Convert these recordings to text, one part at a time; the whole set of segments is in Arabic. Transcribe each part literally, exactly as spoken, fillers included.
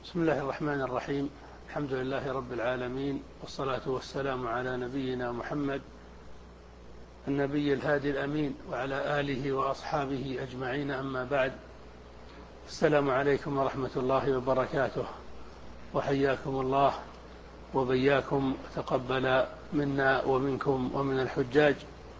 بسم الله الرحمن الرحيم. الحمد لله رب العالمين، والصلاة والسلام على نبينا محمد النبي الهادي الأمين وعلى آله وأصحابه أجمعين، أما بعد. السلام عليكم ورحمة الله وبركاته، وحياكم الله وبياكم، تقبل منا ومنكم ومن الحجاج.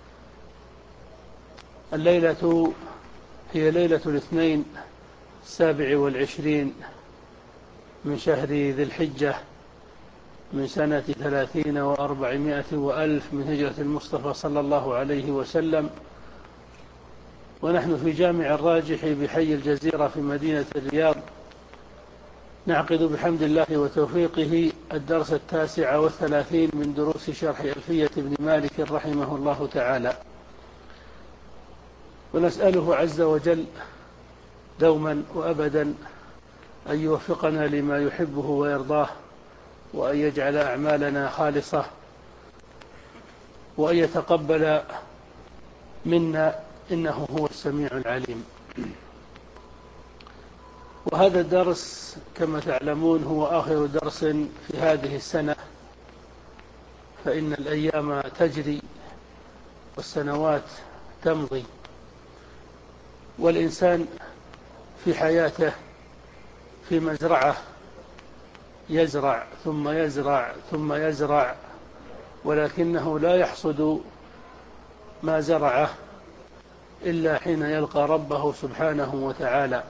الليلة هي ليلة الاثنين السابع والعشرين من شهر ذي الحجة من سنة ثلاثين وأربعمائة وألف من هجرة المصطفى صلى الله عليه وسلم، ونحن في جامع الراجح بحي الجزيرة في مدينة الرياض، نعقد بحمد الله وتوفيقه الدرس التاسع والثلاثين من دروس شرح ألفية ابن مالك رحمه الله تعالى، ونسأله عز وجل دوما وأبدا أن يوفقنا لما يحبه ويرضاه، وأن يجعل أعمالنا خالصة، وأن يتقبل منا، إنه هو السميع العليم. وهذا الدرس كما تعلمون هو آخر درس في هذه السنة، فإن الأيام تجري والسنوات تمضي، والإنسان في حياته في مزرعة يزرع ثم يزرع ثم يزرع، ولكنه لا يحصد ما زرعه إلا حين يلقى ربه سبحانه وتعالى،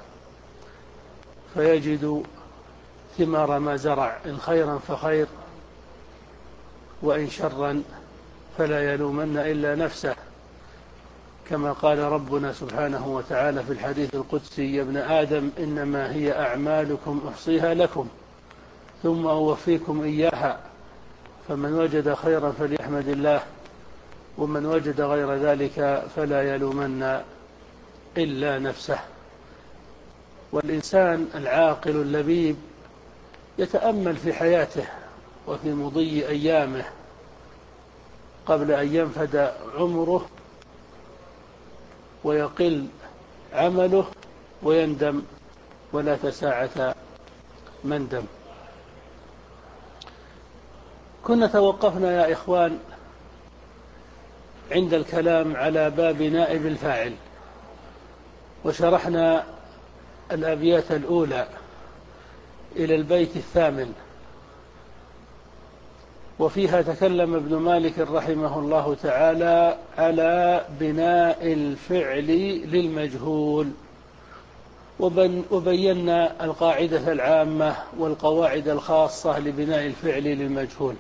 فيجد ثمار ما زرع، إن خيرا فخير، وإن شرا فلا يلومن إلا نفسه، كما قال ربنا سبحانه وتعالى في الحديث القدسي: يا ابن آدم إنما هي أعمالكم أحصيها لكم ثم أوفيكم إياها، فمن وجد خيرا فليحمد الله، ومن وجد غير ذلك فلا يلومن إلا نفسه. والإنسان العاقل اللبيب يتأمل في حياته وفي مضي أيامه قبل أن ينفد عمره ويقل عمله ويندم ولا تساعة مندم. كنا توقفنا يا إخوان عند الكلام على باب نائب الفاعل، وشرحنا الأبيات الأولى إلى البيت الثامن، وفيها تكلم ابن مالك رحمه الله تعالى على بناء الفعل للمجهول، وبينا القاعدة العامة والقواعد الخاصة لبناء الفعل للمجهول.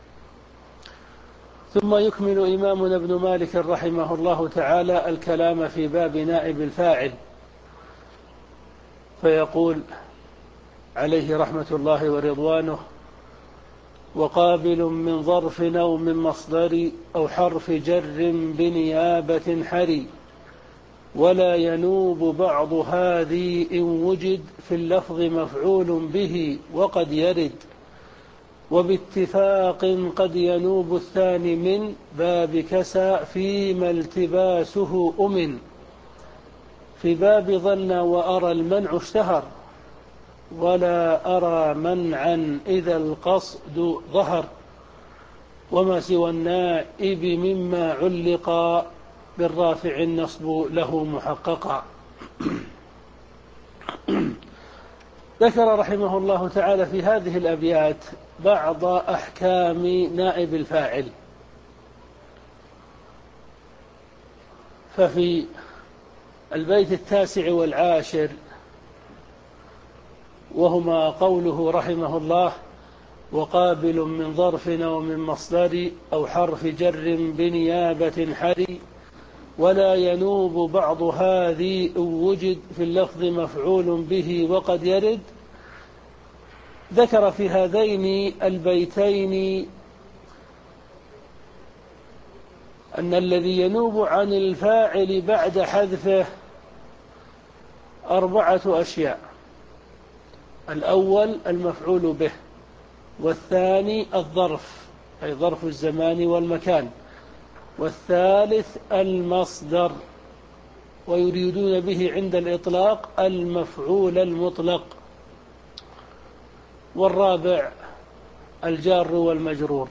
ثم يكمل إمامنا ابن مالك رحمه الله تعالى الكلام في باب نائب الفاعل، فيقول عليه رحمة الله ورضوانه: وقابل من ظرف أو من مصدر أو حرف جر بنيابة حري، ولا ينوب بعض هذه إن وجد في اللفظ مفعول به وقد يرد، وباتفاق قد ينوب الثاني من باب كسى فيما التباسه أمن، في باب ظن وأرى المنع اشتهر، ولا أرى منعا إذا القصد ظهر، وما سوى النائب مما علق بالرافع النصب له محققا. ذكر رحمه الله تعالى في هذه الأبيات بعض أحكام نائب الفاعل، ففي البيت التاسع والعاشر، وهما قوله رحمه الله: وقابل من ظرف أو من مصدر أو حرف جر بنيابة حري، ولا ينوب بعض هذه إن وجد في اللفظ مفعول به وقد يرد، ذكر في هذين البيتين أن الذي ينوب عن الفاعل بعد حذفه أربعة أشياء: الأول المفعول به، والثاني الظرف أي ظرف الزمان والمكان، والثالث المصدر، ويريدون به عند الإطلاق المفعول المطلق. والرابع الجار والمجرور.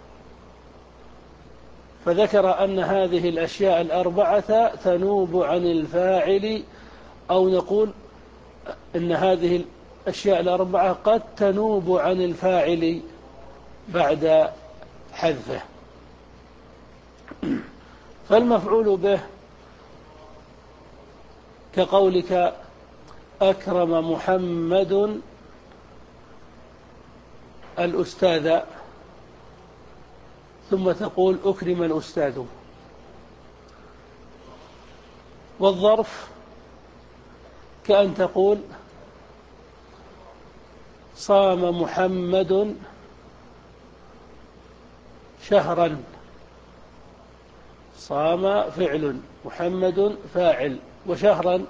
فذكر أن هذه الأشياء الأربعة تنوب عن الفاعل، أو نقول إن هذه الأشياء الأربعة قد تنوب عن الفاعل بعد حذفه. فالمفعول به كقولك أكرم محمد الأستاذ، ثم تقول أكرم الأستاذ. والظرف كأن تقول صام محمد شهرا. صام فعل، محمد فاعل، وشهرا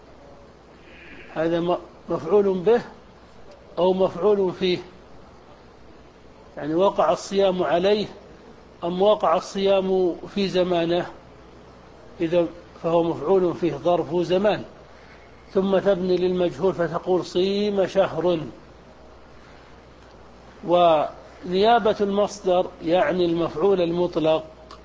هذا مفعول به أو مفعول فيه، يعني وقع الصيام عليه أم وقع الصيام في زمانه، إذا فهو مفعول فيه ظرف زمان. ثم تبني للمجهول فتقول صيم شهر. ونيابة المصدر يعني المفعول المطلق،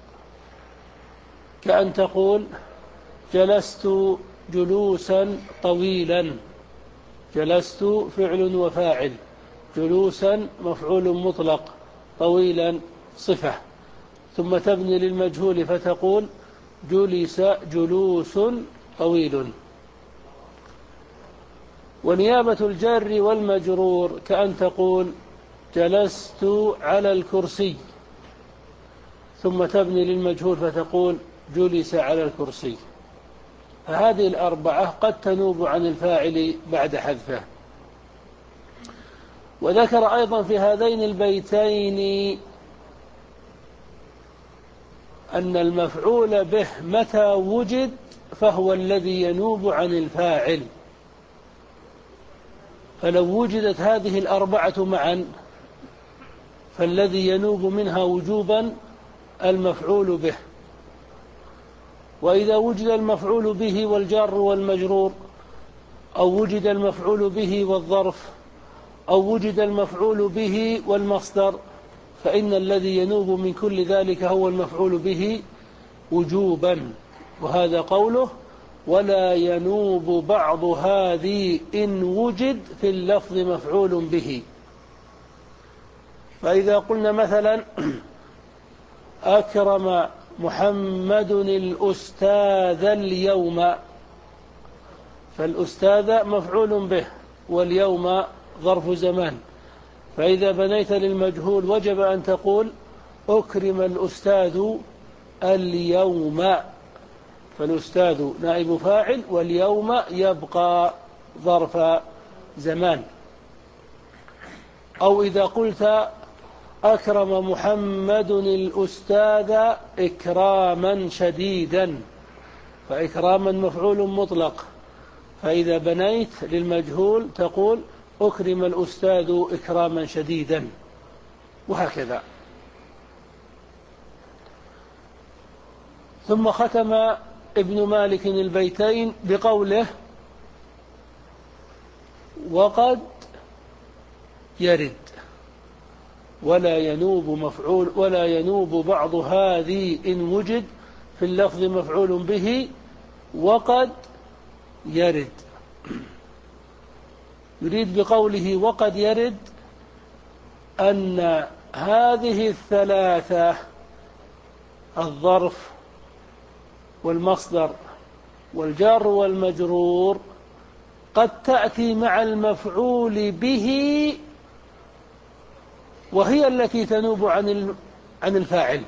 كأن تقول جلست جلوسا طويلا. جلست فعل وفاعل، جلوسا مفعول مطلق، طويلا صفة. ثم تبني للمجهول فتقول جلس جلوس طويل. ونيابة الجار والمجرور كأن تقول جلست على الكرسي، ثم تبني للمجهول فتقول جلس على الكرسي. فهذه الأربعة قد تنوب عن الفاعل بعد حذفه. وذكر أيضا في هذين البيتين أن المفعول به متى وجد فهو الذي ينوب عن الفاعل. فلو وجدت هذه الأربعة معا فالذي ينوب منها وجوبا المفعول به. وإذا وجد المفعول به والجار والمجرور، أو وجد المفعول به والظرف، أو وجد المفعول به والمصدر، فإن الذي ينوب من كل ذلك هو المفعول به وجوبا. وهذا قوله ولا ينوب بعض هذه إن وجد في اللفظ مفعول به. فإذا قلنا مثلا أكرم محمد الأستاذ اليوم، فالأستاذ مفعول به واليوم ظرف زمان. فإذا بنيت للمجهول وجب أن تقول أكرم الأستاذ اليوم، فالأستاذ نائب فاعل واليوم يبقى ظرف زمان. أو إذا قلت أكرم محمد الأستاذ إكراما شديدا، فإكراما مفعول مطلق، فإذا بنيت للمجهول تقول أكرم الأستاذ إكراما شديدا، وهكذا. ثم ختم ابن مالك البيتين بقوله وقد يرد ولا ينوب مفعول ولا ينوب بعض هذه إن وجد في اللفظ مفعول به وقد يرد. يريد بقوله وقد يرد أن هذه الثلاثة الظرف والمصدر والجار والمجرور قد تأتي مع المفعول به، وهي التي تنوب عن عن الفاعل.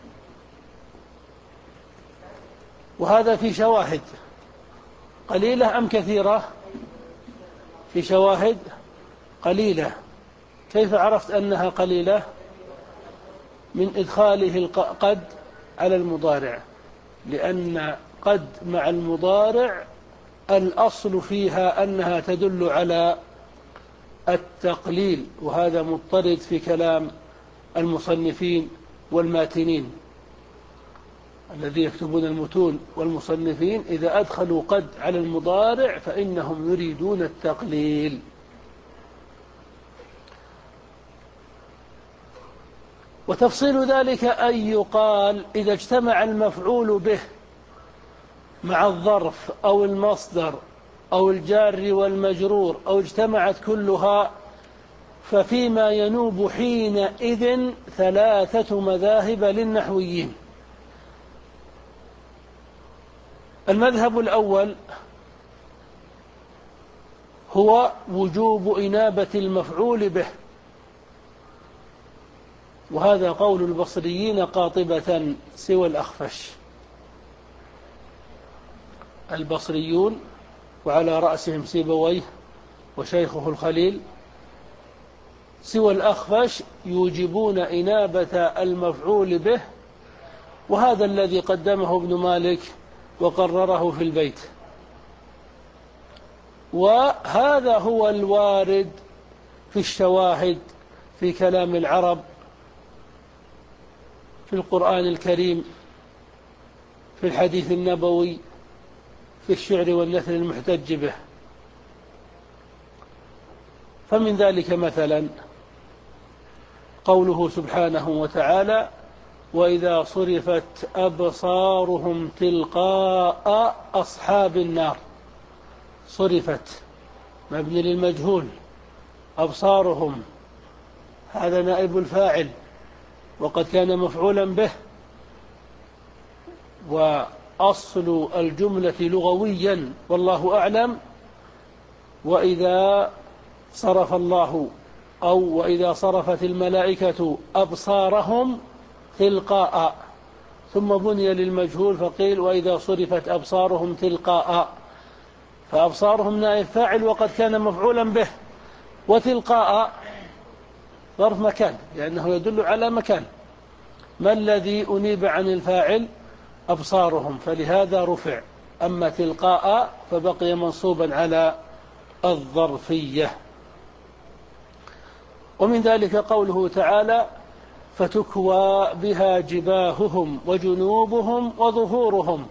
وهذا في شواهد قليلة أم كثيرة؟ في شواهد قليلة. كيف عرفت أنها قليلة؟ من إدخاله قد على المضارع، لأن قد مع المضارع الأصل فيها أنها تدل على التقليل، وهذا مضطرد في كلام المصنفين والماتنين الذي يكتبون المتون. والمصنفين إذا أدخلوا قد على المضارع فإنهم يريدون التقليل. وتفصيل ذلك أن يقال إذا اجتمع المفعول به مع الظرف أو المصدر أو الجار والمجرور أو اجتمعت كلها، ففيما ينوب حينئذ ثلاثة مذاهب للنحويين. المذهب الأول هو وجوب إنابة المفعول به، وهذا قول البصريين قاطبة سوى الأخفش. البصريون وعلى رأسهم سيبويه وشيخه الخليل سوى الأخفش يوجبون إنابة المفعول به، وهذا الذي قدمه ابن مالك وقرره في البيت، وهذا هو الوارد في الشواهد في كلام العرب في القرآن الكريم، في الحديث النبوي، في الشعر والنثر المحتج به. فمن ذلك مثلا قوله سبحانه وتعالى: وإذا صرفت أبصارهم تلقاء أصحاب النار. صرفت مبني للمجهول، أبصارهم هذا نائب الفاعل وقد كان مفعولا به، وأصل الجملة لغويا والله أعلم وإذا صرف الله أو وإذا صرفت الملائكة أبصارهم تلقاء، ثم بني للمجهول فقيل وإذا صرفت أبصارهم تلقاء، فأبصارهم نائب فاعل وقد كان مفعولا به، وتلقاء ظرف مكان لأنه يدل على مكان. ما الذي أنيب عن الفاعل؟ أبصارهم، فلهذا رفع. أما تلقاء فبقي منصوبا على الظرفية. ومن ذلك قوله تعالى: فتكوى بها جباههم وجنوبهم وظهورهم.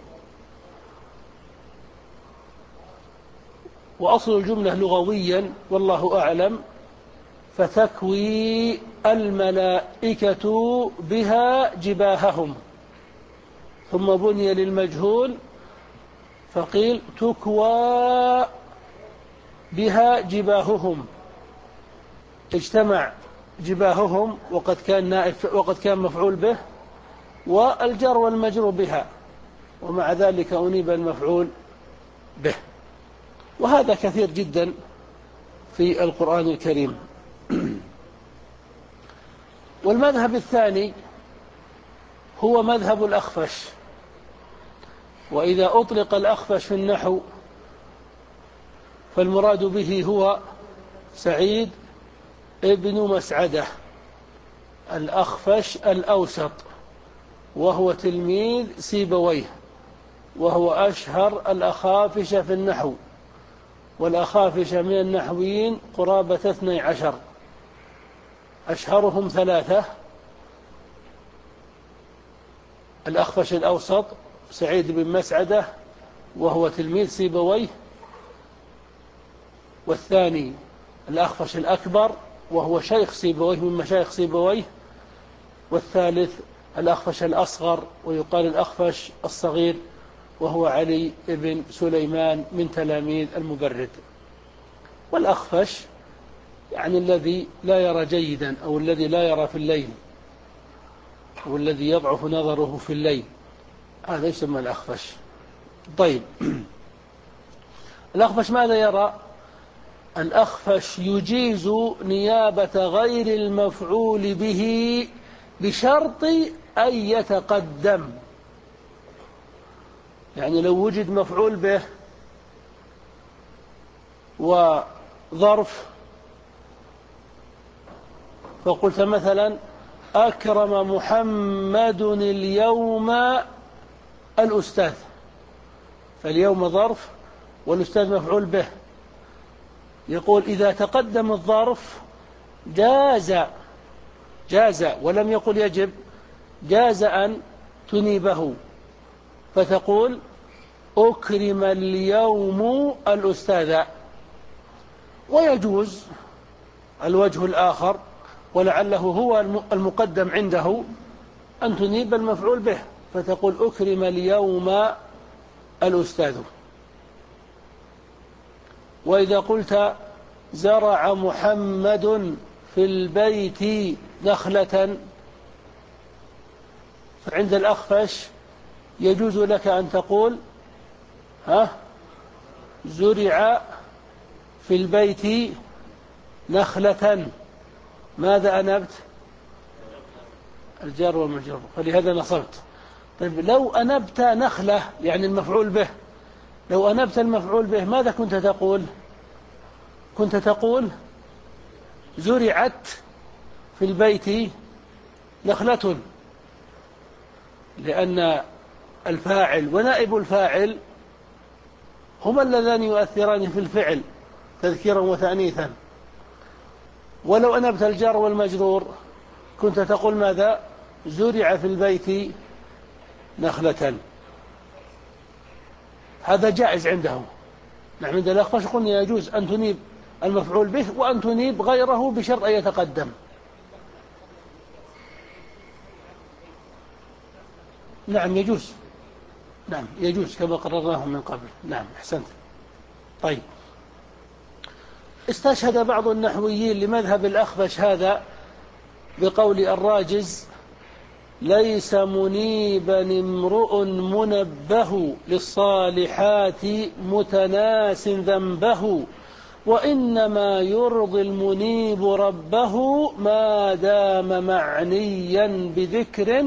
وأصل الجملة لغويا والله أعلم فتكوي الملائكة بها جباههم، ثم بني للمجهول فقيل تكوى بها جباههم، اجتمع جباههم وقد كان نائب وقد كان مفعول به، والجر والمجرور بها، ومع ذلك أنيب المفعول به. وهذا كثير جدا في القرآن الكريم. والمذهب الثاني هو مذهب الأخفش. وإذا أطلق الأخفش في النحو فالمراد به هو سعيد ابن مسعدة الأخفش الأوسط، وهو تلميذ سيبويه، وهو أشهر الأخافش في النحو، والأخافش من النحويين قرابة اثني عشر، أشهرهم ثلاثة: الأخفش الأوسط سعيد بن مسعدة وهو تلميذ سيبويه، والثاني الأخفش الأكبر وهو شيخ سيبويه من مشايخ سيبويه، والثالث الأخفش الأصغر ويقال الأخفش الصغير وهو علي بن سليمان من تلاميذ المبرد. والأخفش يعني الذي لا يرى جيدا أو الذي لا يرى في الليل أو الذي يضعف نظره في الليل، هذا يسمى الأخفش. طيب، الأخفش ماذا يرى؟ الأخفش يجيز نيابة غير المفعول به بشرط أن يتقدم. يعني لو وجد مفعول به وظرف، فقلت مثلا أكرم محمد اليوم الأستاذ، فاليوم ظرف والأستاذ مفعول به، يقول إذا تقدم الظرف جاز جاز ولم يقل يجب، جاز أن تنيبه، فتقول أكرم اليوم الأستاذ. ويجوز الوجه الآخر ولعله هو المقدم عنده أن تنيب المفعول به، فتقول أكرم اليوم الأستاذ. وإذا قلت زرع محمد في البيت نخلة، فعند الأخفش يجوز لك أن تقول ها زرع في البيت نخلة. ماذا أنبت؟ الجار والمجرور، فلهذا نصبت. طيب لو أنبت نخلة يعني المفعول به، لو أنبت المفعول به ماذا كنت تقول؟ كنت تقول زرعت في البيت نخلة، لأن الفاعل ونائب الفاعل هما اللذان يؤثران في الفعل تذكيرا وتأنيثا. ولو أنبت الجار والمجرور كنت تقول ماذا؟ زرع في البيت نخلة. هذا جائز عنده. نحن عند الأخفش قلنا يجوز أن تنيب المفعول به وأن تنيب غيره بشرط أن يتقدم. نعم يجوز، نعم يجوز كما قررناه من قبل. نعم أحسنت. طيب، استشهد بعض النحويين لمذهب الأخفش هذا بقول الراجز: ليس منيبا امرؤ منبه للصالحات متناس ذنبه، وإنما يرضي المنيب ربه ما دام معنيا بذكر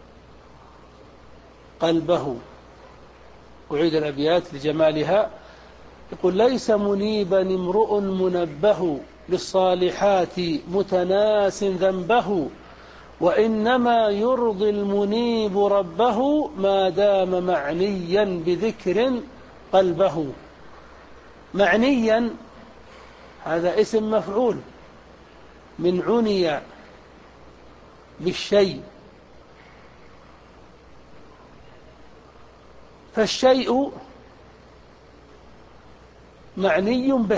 قلبه. أعيد الأبيات لجمالها. يقول: ليس منيبا امرؤ منبه للصالحات متناس ذنبه، وإنما يرضي المنيب ربه ما دام معنيا بذكر قلبه. معنيا هذا اسم مفعول من عني بالشيء، فالشيء معني به،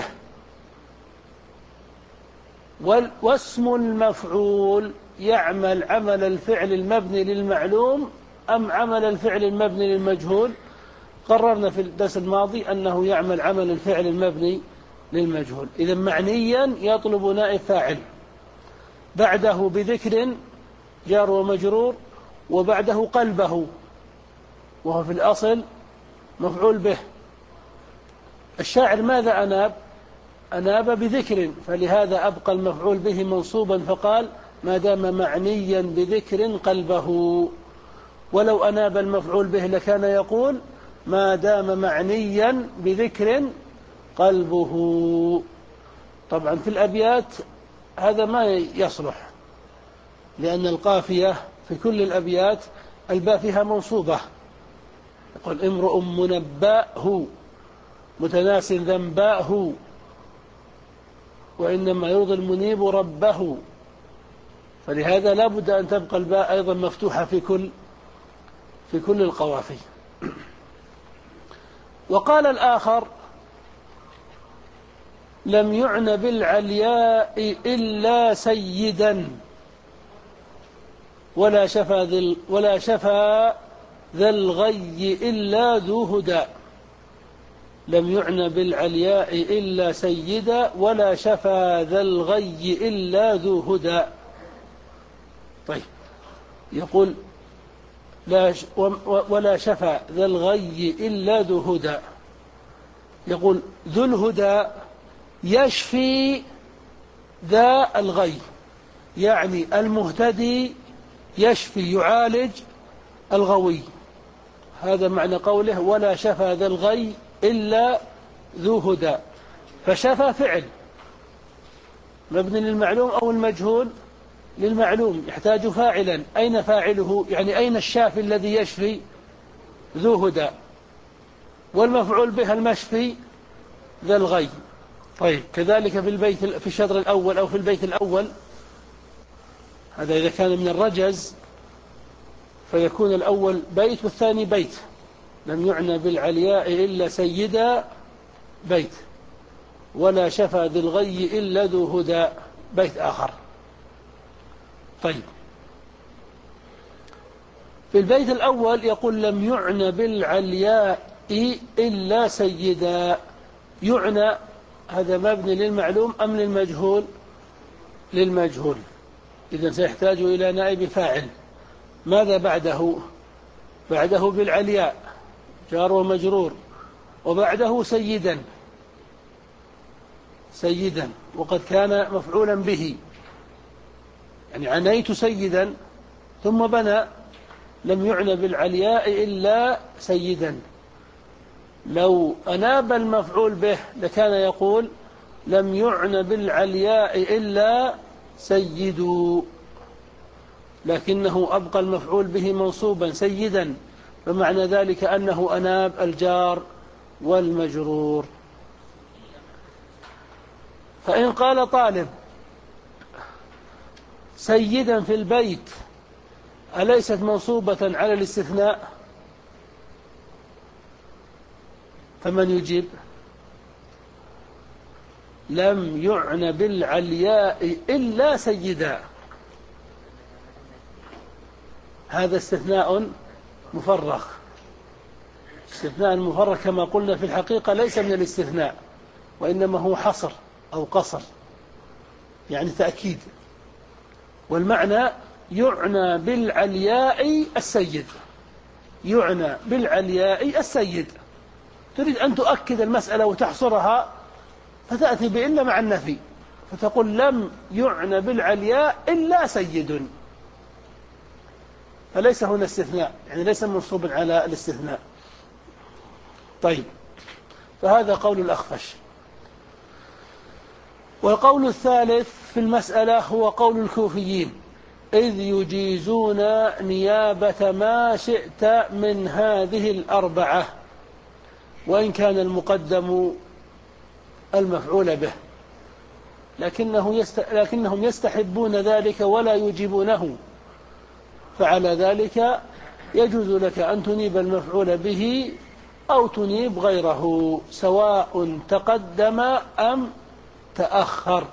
واسم المفعول يعمل عمل الفعل المبني للمعلوم أم عمل الفعل المبني للمجهول؟ قررنا في الدرس الماضي أنه يعمل عمل الفعل المبني للمجهول. إذا معنيا يطلب نائب فاعل، بعده بذكر جار ومجرور، وبعده قلبه وهو في الأصل مفعول به. الشاعر ماذا أناب؟ أناب بذكر، فلهذا أبقى المفعول به منصوبا فقال: ما دام معنيا بذكر قلبه. ولو أناب المفعول به لكان يقول: ما دام معنيا بذكر قلبه. طبعا في الأبيات هذا ما يصلح، لأن القافية في كل الأبيات الباء فيها منصوبة. يقول: امرؤ منباه متناس ذنباه، وإنما يرضي المنيب ربه. فلهذا لا بد أن تبقى الباء أيضا مفتوحة في كل في كل القوافي. وقال الآخر: لم يعن بالعلياء إلا سيدا، ولا شفى ذا ولا شفى ذا الغي إلا ذو هدى. لم يعن بالعلياء إلا سيدا، ولا شفى ذا الغي إلا ذو هدى. طيب، يقول: لا ش ولا شفى ذا الغي إلا ذو هدى. يقول: ذو الهدى يشفي ذا الغي، يعني المهتدي يشفي يعالج الغوي. هذا معنى قوله: ولا شفى ذا الغي إلا ذو هدى. فشفى فعل مبني للمعلوم أو المجهول؟ للمعلوم، يحتاج فاعلا. أين فاعله؟ يعني أين الشافي الذي يشفي؟ ذو هدى. والمفعول به المشفي ذا الغي. طيب، كذلك في البيت في الشطر الأول أو في البيت الأول، هذا إذا كان من الرجز فيكون الأول بيت والثاني بيت. لم يعنى بالعلياء إلا سيدا بيت، ولا شفى ذي الغي إلا ذو هدى بيت آخر. طيب، في البيت الأول يقول لم يعنى بالعلياء إلا سيدا. يعنى هذا مبني للمعلوم أم للمجهول؟ للمجهول، إذن سيحتاج إلى نائب فاعل. ماذا بعده؟ بعده بالعلياء جار ومجرور، وبعده سيدا سيدا وقد كان مفعولا به، يعني عنيت سيدا ثم بنى لم يعنى بالعلياء إلا سيدا. لو أناب المفعول به لكان يقول لم يعنى بالعلياء إلا سيد، لكنه أبقى المفعول به منصوبا سيدا، فمعنى ذلك أنه أناب الجار والمجرور. فإن قال طالب سيدا في البيت أليست منصوبة على الاستثناء؟ فمن يجيب؟ لم يعنى بالعلياء إلا سيدا، هذا استثناء مفرغ. استثناء مفرغ كما قلنا في الحقيقة ليس من الاستثناء، وإنما هو حصر أو قصر، يعني تأكيد. والمعنى يعنى بالعلياء السيد، يعنى بالعلياء السيد. تريد أن تؤكد المسألة وتحصرها فتأتي بإلا مع النفي، فتقول لم يعنى بالعلياء إلا سيد، فليس هنا استثناء، يعني ليس منصوبا على الاستثناء. طيب، فهذا قول الأخفش. والقول الثالث في المسألة هو قول الكوفيين، إذ يجيزون نيابة ما شئت من هذه الأربعة، وإن كان المقدم المفعول به، لكنه يست... لكنهم يستحبون ذلك ولا يجيبونه، فعلى ذلك يجوز لك أن تنيب المفعول به أو تنيب غيره سواء تقدم أم تأخر.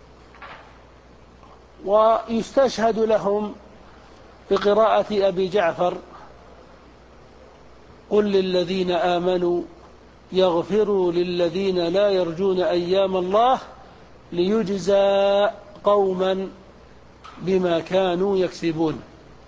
ويستشهد لهم بقراءة أبي جعفر قل للذين آمنوا يغفروا للذين لا يرجون أيام الله ليجزى قوما بما كانوا يكسبون.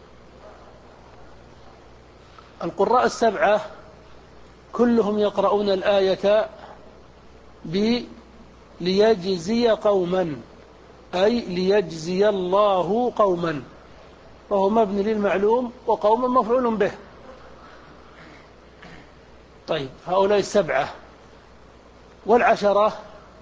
القراء السبعة كلهم يقرؤون الآية ب ليجزي قوما، أي ليجزي الله قوما، وهو مبني للمعلوم وقوما مفعول به. طيب، هؤلاء السبعة. والعشرة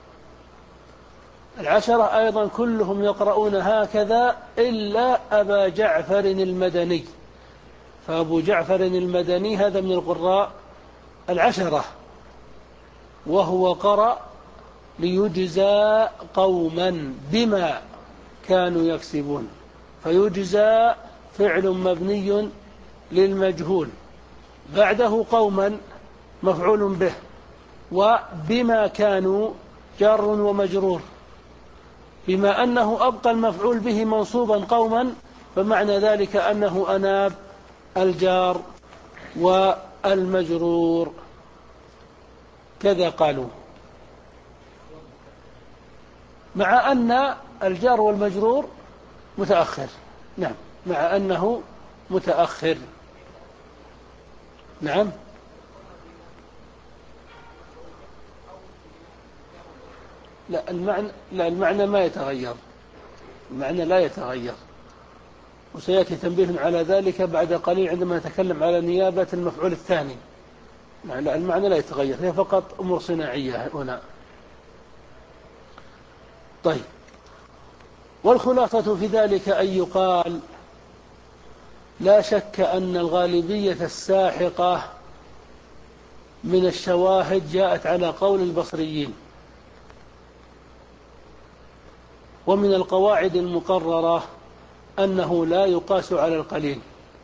العشرة أيضا كلهم يقرؤون هكذا إلا أبا جعفر المدني، فأبو جعفر المدني هذا من القراء العشرة، وهو قرأ ليجزى قوما بما كانوا يكسبون، فيجزى فعل مبني للمجهول، بعده قوما مفعول به، وبما كانوا جار ومجرور، بما أنه أبقى المفعول به منصوبا قوما، فمعنى ذلك أنه أناب الجار والمجرور، كذا قالوا، مع أن الجار والمجرور متأخر. نعم، مع أنه متأخر. نعم، لا المعنى, لا المعنى ما يتغير، المعنى لا يتغير، وسيأتي تنبيه على ذلك بعد قليل عندما نتكلم على نيابة المفعول الثاني. لا، المعنى لا يتغير، هي فقط أمور صناعية هنا. طيب، والخلاصة في ذلك أن يقال لا شك أن الغالبية الساحقة من الشواهد جاءت على قول البصريين، ومن القواعد المقررة أنه لا يقاس على القليل،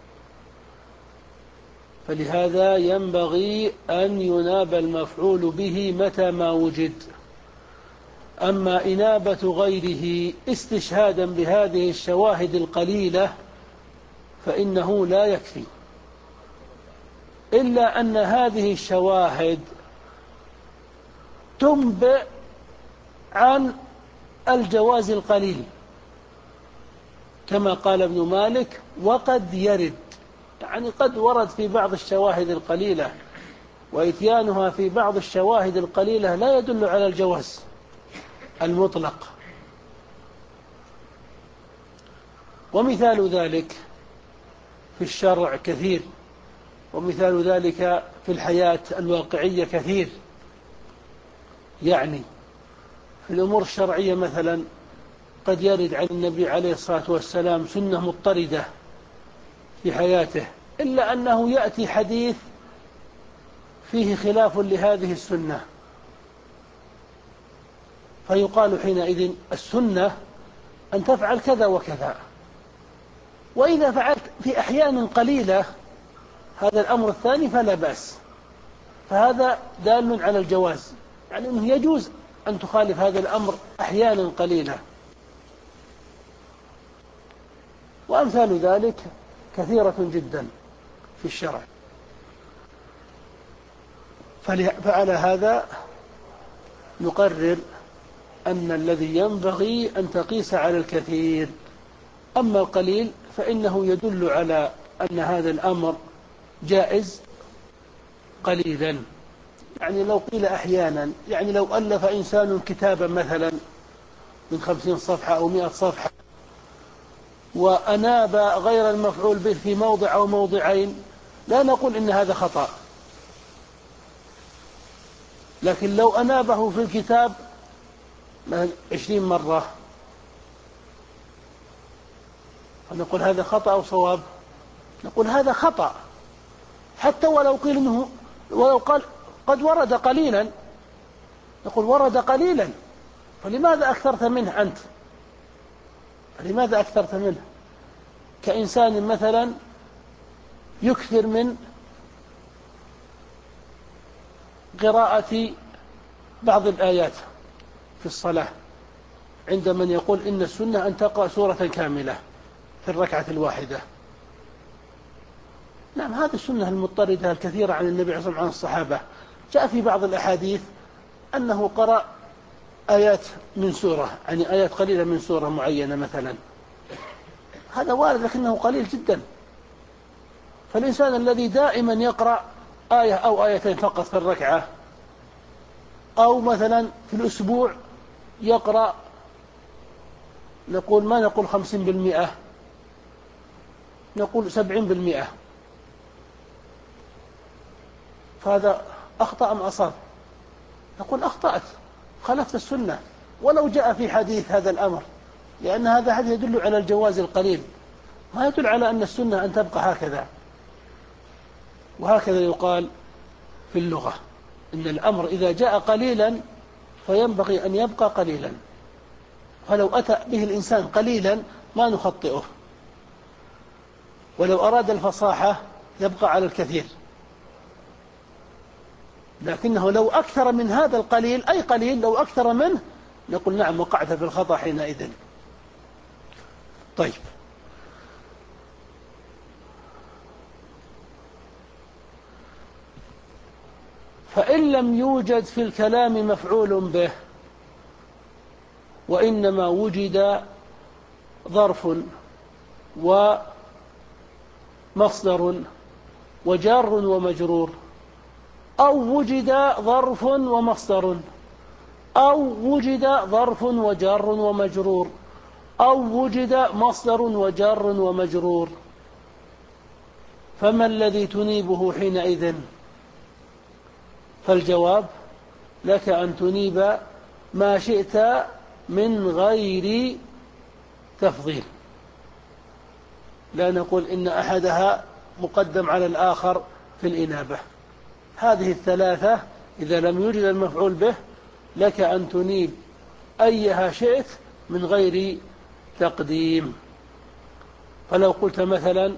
فلهذا ينبغي أن يناب المفعول به متى ما وجد. أما إنابة غيره استشهادا بهذه الشواهد القليلة فإنه لا يكفي، إلا أن هذه الشواهد تنبئ عن الجواز القليل، كما قال ابن مالك: وقد يرد، يعني قد ورد في بعض الشواهد القليلة، وإتيانها في بعض الشواهد القليلة لا يدل على الجواز المطلق. ومثال ذلك في الشرع كثير، ومثال ذلك في الحياة الواقعية كثير. يعني في الأمور الشرعية مثلا قد يرد عن النبي عليه الصلاة والسلام سنة مضطردة في حياته، إلا أنه يأتي حديث فيه خلاف لهذه السنة، فيقال حينئذ السنة أن تفعل كذا وكذا. وإذا فعلت في أحيان قليلة هذا الأمر الثاني فلا بأس، فهذا دال على الجواز، يعني أنه يجوز أن تخالف هذا الأمر أحيانا قليلة. وأمثال ذلك كثيرة جدا في الشرع. فعلى هذا نقرر أن الذي ينبغي أن تقيس على الكثير، أما القليل فإنه يدل على أن هذا الأمر جائز قليلا. يعني لو قيل أحيانا، يعني لو ألف إنسان كتابا مثلا من خمسين صفحة أو مئة صفحة وأناب غير المفعول به في موضع أو موضعين، لا نقول إن هذا خطأ. لكن لو أنابه في الكتاب عشرين مرة فنقول هذا خطأ أو صواب؟ نقول هذا خطأ، حتى ولو قيل إنه ولو قال قد ورد قليلا، نقول ورد قليلا، فلماذا أكثرت منه أنت؟ فلماذا أكثرت منه؟ كإنسان مثلا يكثر من قراءة بعض الآيات في الصلاة، عند من يقول إن السنة أن تقرأ سورة كاملة في الركعة الواحدة. نعم، هذه السنة المضطردة الكثيرة عن النبي عليه الصلاة والسلام عن الصحابة. جاء في بعض الأحاديث أنه قرأ آيات من سورة، يعني آيات قليلة من سورة معينة مثلا، هذا وارد لكنه قليل جدا. فالإنسان الذي دائما يقرأ آية أو آيتين فقط في الركعة، أو مثلا في الأسبوع يقرأ، نقول ما نقول خمسين بالمئة، نقول سبعين بالمئة، فهذا أخطأ أم أصاب؟ نقول أخطأت، خالفت السنة، ولو جاء في حديث هذا الأمر، لأن هذا حديث يدل على الجواز القليل، ما يدل على أن السنة أن تبقى هكذا. وهكذا يقال في اللغة، إن الأمر إذا جاء قليلا فينبغي أن يبقى قليلا، فلو أتى به الإنسان قليلا ما نخطئه، ولو أراد الفصاحة يبقى على الكثير. لكنه لو أكثر من هذا القليل، أي قليل لو أكثر منه، نقول نعم وقعت في الخطأ حينئذ. طيب، فإن لم يوجد في الكلام مفعول به، وإنما وجد ظرف ومصدر وجار ومجرور، أو وجد ظرف ومصدر، أو وجد ظرف وجار ومجرور، أو وجد مصدر وجار ومجرور، فما الذي تنيبه حينئذ؟ فالجواب: لك أن تنيب ما شئت من غير تفضيل. لا نقول إن أحدها مقدم على الآخر في الإنابة. هذه الثلاثة إذا لم يوجد المفعول به لك أن تنيب أيها شئت من غير تقديم. فلو قلت مثلا: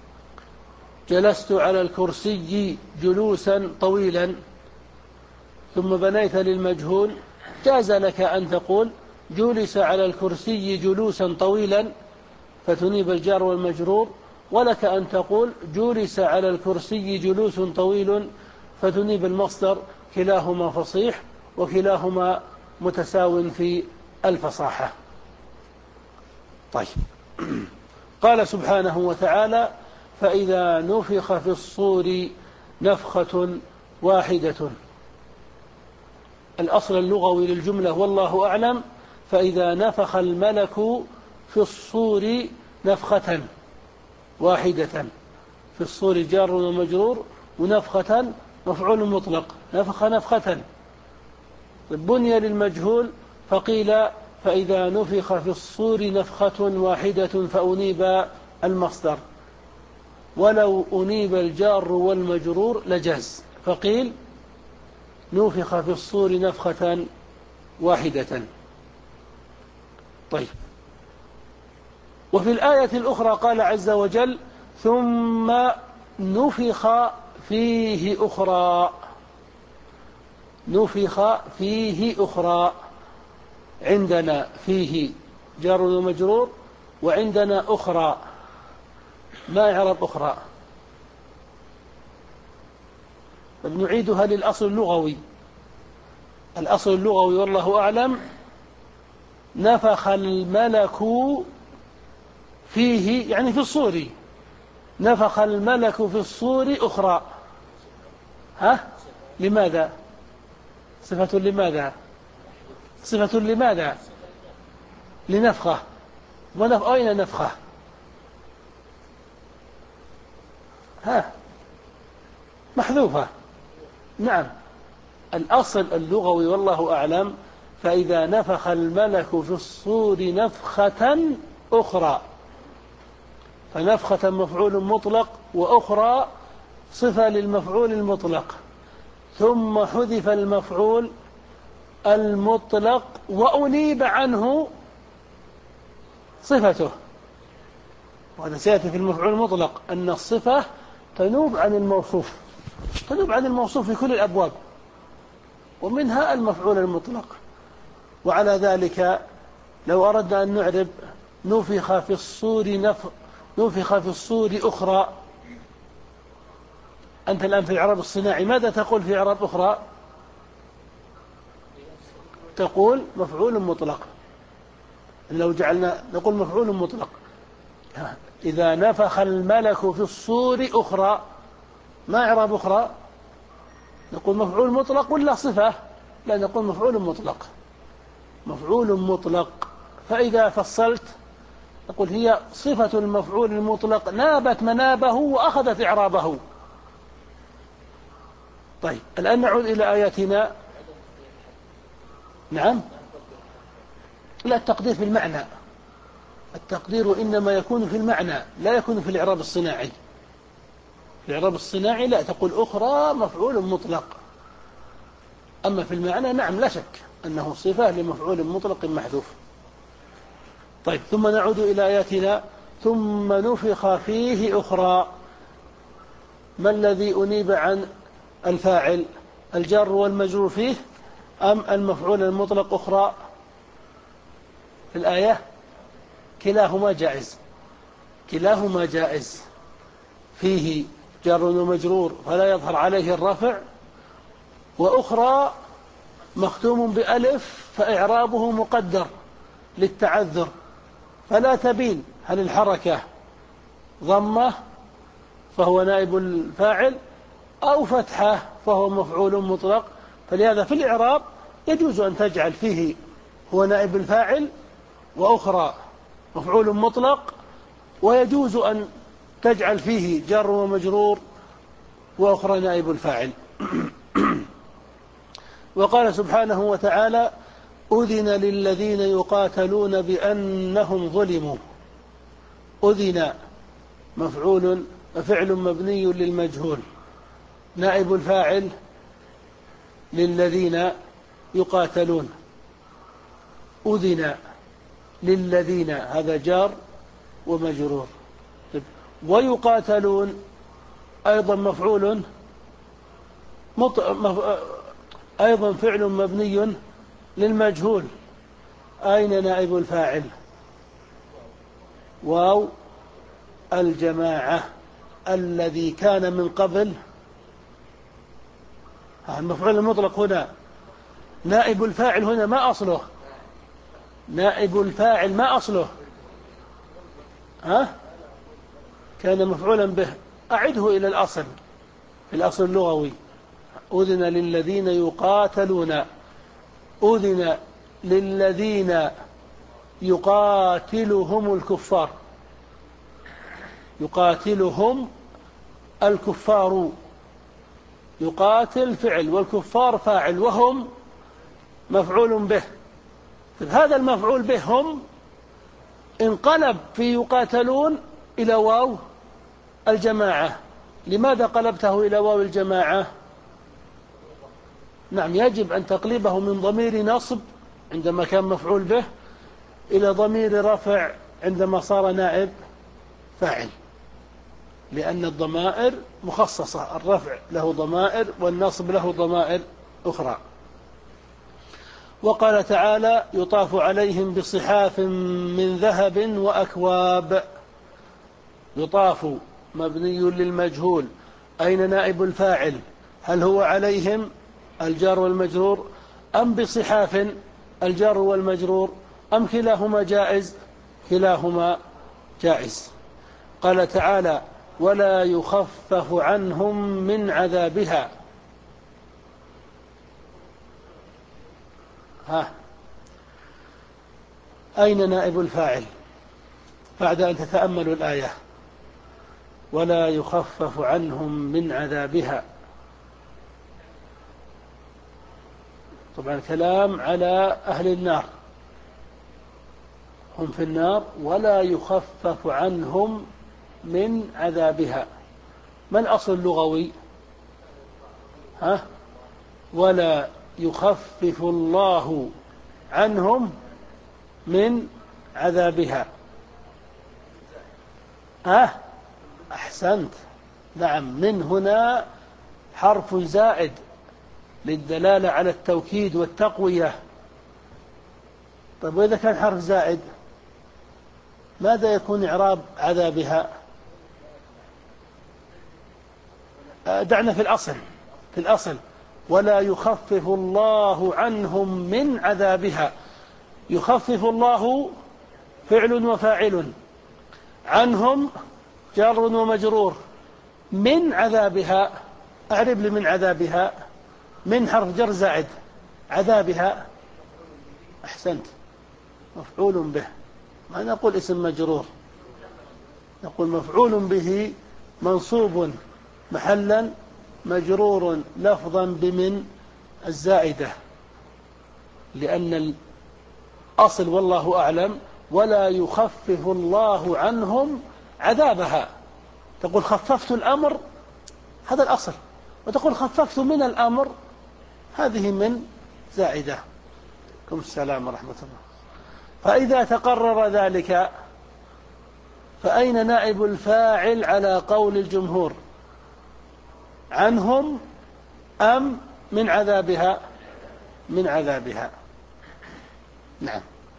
جلست على الكرسي جلوسا طويلا، ثم بنيت للمجهول جاز لك أن تقول جلس على الكرسي جلوسا طويلا فتنيب الجار والمجرور، ولك أن تقول جلس على الكرسي جلوس طويل فتنيب المصدر. كلاهما فصيح وكلاهما متساو في الفصاحة. طيب. قال سبحانه وتعالى فإذا نفخ في الصور نفخة واحدة. الأصل اللغوي للجملة والله أعلم فإذا نفخ الملك في الصور نفخة واحدة. في الصور جار ومجرور، ونفخة مفعول مطلق، نفخ نفخة. بني للمجهول فقيل فإذا نفخ في الصور نفخة واحدة فأنيب المصدر، ولو أنيب الجار والمجرور لجاز، فقيل نفخ في الصور نفخة واحدة. طيب. وفي الآية الأخرى قال عز وجل ثم نفخ فيه أخرى. نفخ فيه أخرى. عندنا فيه جار ومجرور، وعندنا أخرى. ما إعراب أخرى؟ نعيدها للأصل اللغوي. الأصل اللغوي والله أعلم نفخ الملك فيه يعني في الصور، نفخ الملك في الصور أخرى. ها؟ لماذا؟ صفة لماذا؟ صفة لماذا؟ لنفخة. ونف... أين نفخة؟ ها؟ محذوفة. نعم. الأصل اللغوي والله أعلم فإذا نفخ الملك في الصور نفخة أخرى، فنفخة مفعول مطلق، وأخرى صفة للمفعول المطلق، ثم حذف المفعول المطلق وأنيب عنه صفته. وهذا سيأتي في المفعول المطلق أن الصفة تنوب عن الموصوف، تنوب عن الموصوف في كل الأبواب، ومنها المفعول المطلق. وعلى ذلك لو أردنا أن نعرب نفخ في الصور نفخ نفخ في الصور أخرى، أنت الآن في الإعراب الصناعي ماذا تقول في إعراب أخرى؟ تقول مفعول مطلق. لو جعلنا نقول مفعول مطلق إذا نفخ الملك في الصور أخرى، ما إعراب أخرى؟ نقول مفعول مطلق ولا صفة؟ لا، نقول مفعول مطلق. مفعول مطلق. فإذا فصلت نقول هي صفة المفعول المطلق نابت منابه وأخذت إعرابه. طيب. الآن نعود إلى آياتنا. نعم. لا، التقدير في المعنى. التقدير إنما يكون في المعنى لا يكون في الإعراب الصناعي. في الإعراب الصناعي لا، تقول أخرى مفعول مطلق. أما في المعنى نعم لا شك أنه صفة لمفعول مطلق محذوف. طيب. ثم نعود إلى آياتنا. ثم نفخ فيه أخرى. ما الذي أنيب عن الفاعل؟ الجار والمجرور فيه أم المفعول المطلق أخرى؟ في الآية كلاهما جائز. كلاهما جائز. فيه جار ومجرور فلا يظهر عليه الرفع، وأخرى مختوم بألف فإعرابه مقدر للتعذر، فلا تبين هل الحركة ضمة فهو نائب الفاعل أو فتحة فهو مفعول مطلق. فلهذا في الإعراب يجوز أن تجعل فيه هو نائب الفاعل وأخرى مفعول مطلق، ويجوز أن تجعل فيه جار ومجرور وأخرى نائب الفاعل. وقال سبحانه وتعالى أذن للذين يقاتلون بأنهم ظلموا. أذن مفعول فعل مبني للمجهول، نائب الفاعل للذين يقاتلون. أذن للذين هذا جار ومجرور. ويقاتلون أيضا مفعول مط... مف... أيضا فعل مبني للمجهول. أين نائب الفاعل؟ واو الجماعة الذي كان من قبل. المفعول المطلق هنا نائب الفاعل هنا ما أصله؟ نائب الفاعل ما أصله؟ ها؟ كان مفعولا به. أعده إلى الأصل، في الأصل اللغوي. أذن للذين يقاتلون، أذن للذين يقاتلهم الكفار، يقاتلهم الكفار. يقاتل فعل والكفار فاعل وهم مفعول به. هذا المفعول به هم انقلب في يقاتلون إلى واو الجماعة. لماذا قلبته إلى واو الجماعة؟ نعم، يجب أن تقلبه من ضمير نصب عندما كان مفعول به إلى ضمير رفع عندما صار نائب فاعل، لأن الضمائر مخصصة، الرفع له ضمائر والنصب له ضمائر أخرى. وقال تعالى: يطاف عليهم بصحاف من ذهب وأكواب. يطاف مبني للمجهول. أين نائب الفاعل؟ هل هو عليهم الجار والمجرور، أم بصحاف الجار والمجرور، أم كلاهما جائز؟ كلاهما جائز. قال تعالى: ولا يخفف عنهم من عذابها. ها، أين نائب الفاعل بعد أن تتأملوا الآية؟ ولا يخفف عنهم من عذابها. طبعا كلام على أهل النار، هم في النار. ولا يخفف عنهم من عذابها. ما الأصل اللغوي؟ ها؟ ولا يخفف الله عنهم من عذابها. ها؟ أحسنت. نعم، من هنا حرف زائد للدلالة على التوكيد والتقوية. طيب، وإذا كان حرف زائد ماذا يكون إعراب عذابها؟ دعنا في الأصل، في الأصل ولا يخفف الله عنهم من عذابها. يخفف الله فعل وفاعل، عنهم جار ومجرور، من عذابها. أعرب لي من عذابها. من حرف جر زائد، عذابها. أحسنت، مفعول به. ما نقول اسم مجرور، نقول مفعول به منصوب محلا مجرور لفظا بمن الزائدة، لأن الأصل والله أعلم ولا يخفف الله عنهم عذابها. تقول خففت الأمر، هذا الأصل، وتقول خففت من الأمر، هذه من زائدة. عليكم السلام ورحمة الله. فإذا تقرر ذلك فأين نائب الفاعل على قول الجمهور؟ عنهم أم من عذابها؟ من عذابها. نعم.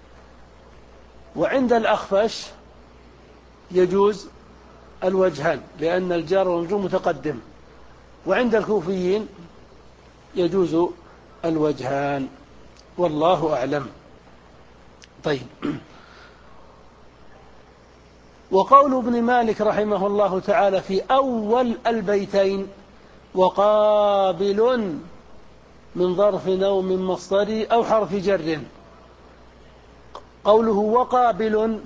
وعند الأخفش يجوز الوجهان لأن الجار والمجرور متقدم، وعند الكوفيين يجوز الوجهان، والله أعلم. طيب، وقول ابن مالك رحمه الله تعالى في أول البيتين: وقابل من ظرف أو من مصدر أو حرف جر. قوله وقابل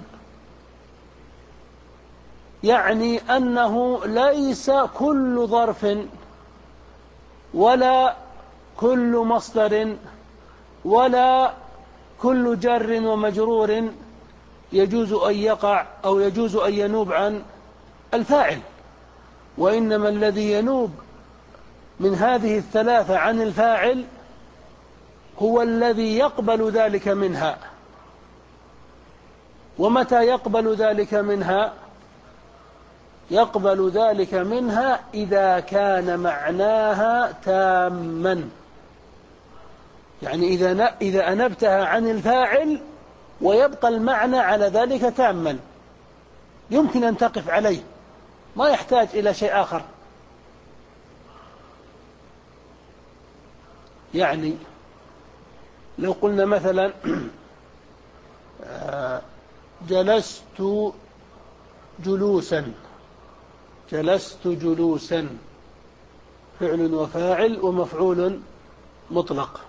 يعني أنه ليس كل ظرف ولا كل مصدر ولا كل جر ومجرور يجوز أن يقع أو يجوز أن ينوب عن الفاعل، وإنما الذي ينوب من هذه الثلاثة عن الفاعل هو الذي يقبل ذلك منها. ومتى يقبل ذلك منها؟ يقبل ذلك منها إذا كان معناها تاما. يعني إذا إذا أنبتها عن الفاعل ويبقى المعنى على ذلك تاما، يمكن أن تقف عليه، ما يحتاج إلى شيء آخر. يعني لو قلنا مثلا جلست جلوسا، جلست جلوسا فعل وفاعل ومفعول مطلق.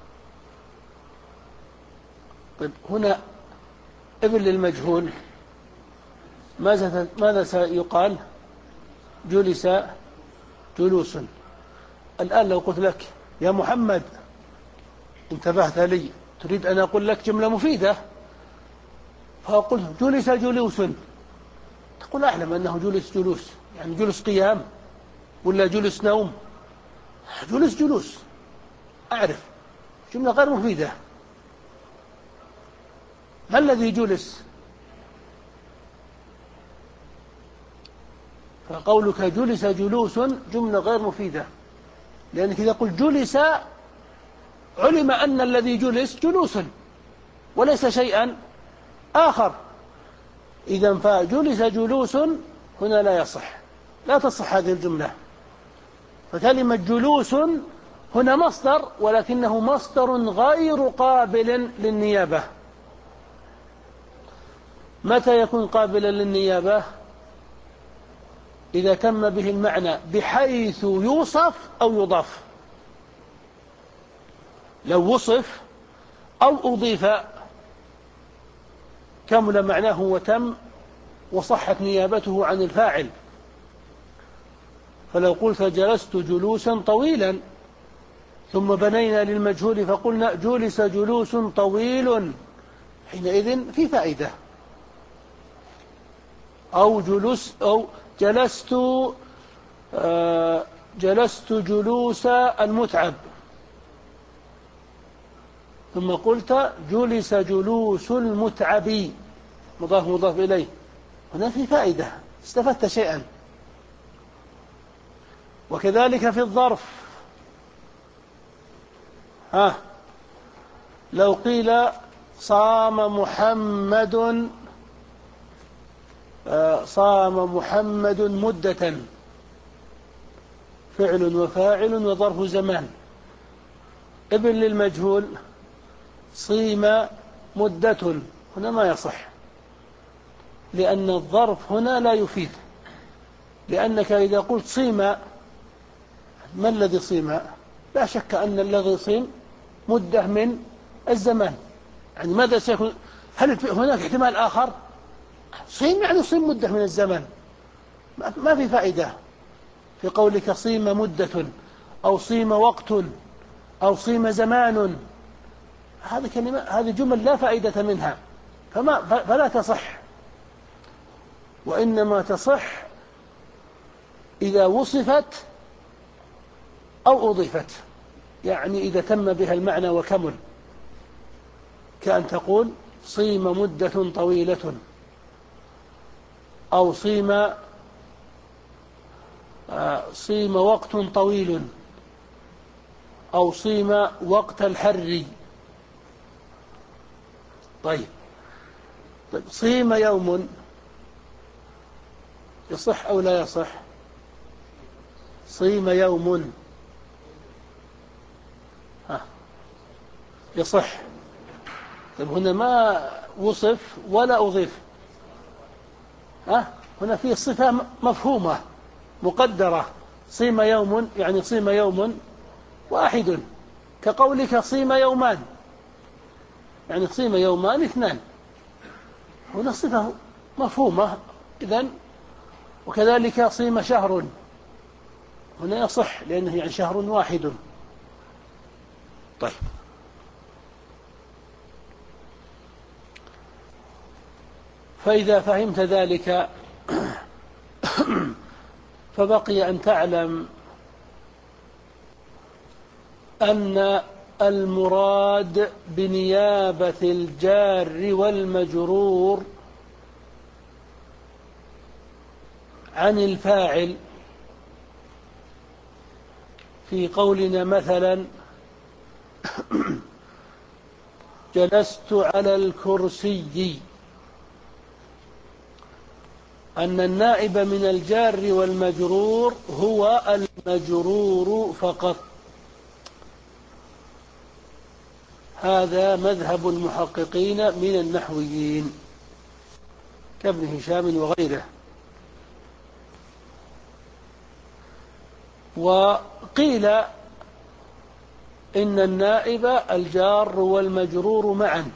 طيب هنا ابن للمجهول ماذا ماذا سيقال؟ جلس جلوس. الآن لو قلت لك يا محمد، انتبهت لي، تريد أن أقول لك جملة مفيدة، فأقول جلس جلوس، تقول أعلم أنه جلس جلوس، يعني جلس قيام ولا جلس نوم؟ جلس جلوس، أعرف، جملة غير مفيدة. ما الذي جلس؟ فقولك جلس جلوس جملة غير مفيدة، لأنك إذا قلت جلس علم أن الذي جلس جلوس وليس شيئا آخر. إذا فجلس جلوس هنا لا يصح، لا تصح هذه الجملة. فكلمة جلوس هنا مصدر، ولكنه مصدر غير قابل للنيابة. متى يكون قابلا للنيابة؟ إذا تم به المعنى بحيث يوصف أو يضاف. لو وصف أو أضيف كمل معناه وتم وصحت نيابته عن الفاعل. فلو قلت جلست جلوسا طويلا ثم بنينا للمجهول فقلنا جلس جلوس طويل، حينئذ في فائدة. أو جلس أو جلست آه جلست جلوس المتعب، ثم قلت جلس جلوس المتعب، مضاف مضاف إليه، هنا في فائدة، استفدت شيئا. وكذلك في الظرف. ها لو قيل صام محمد صام محمد مدة، فعل وفاعل وظرف زمان. ابن للمجهول صيم مدة، هنا ما يصح، لأن الظرف هنا لا يفيد. لأنك إذا قلت صيم، ما الذي صيم؟ لا شك أن الذي صيم مدة من الزمان، يعني ماذا سيكون؟ هل هناك احتمال آخر؟ صيم يعني صيم مدة من الزمان، ما في فائدة في قولك صيم مدة أو صيم وقت أو صيم زمان. هذه كلمة، هذه جمل لا فائدة منها، فما فلا تصح. وإنما تصح إذا وصفت أو أضيفت، يعني إذا تم بها المعنى وكمل، كأن تقول صيم مدة طويلة، أو صيم صيم وقت طويل، أو صيم وقت الحر. طيب, طيب صيم يوم يصح أو لا يصح؟ صيم يوم ها يصح. طيب هنا ما وصف ولا أضيف، ها هنا فيه صفة مفهومة مقدرة، صيم يوم يعني صيم يوم واحد، كقولك صيم يومان يعني صيم يومان اثنان، هنا صفة مفهومة إذن. وكذلك صيم شهر، هنا يصح لأنه يعني شهر واحد. طيب فإذا فهمت ذلك فبقي أن تعلم أن المراد بنيابة الجار والمجرور عن الفاعل في قولنا مثلا جلست على الكرسي، أن النائب من الجار والمجرور هو المجرور فقط. هذا مذهب المحققين من النحويين كابن هشام وغيره. وقيل إن النائب الجار والمجرور معا،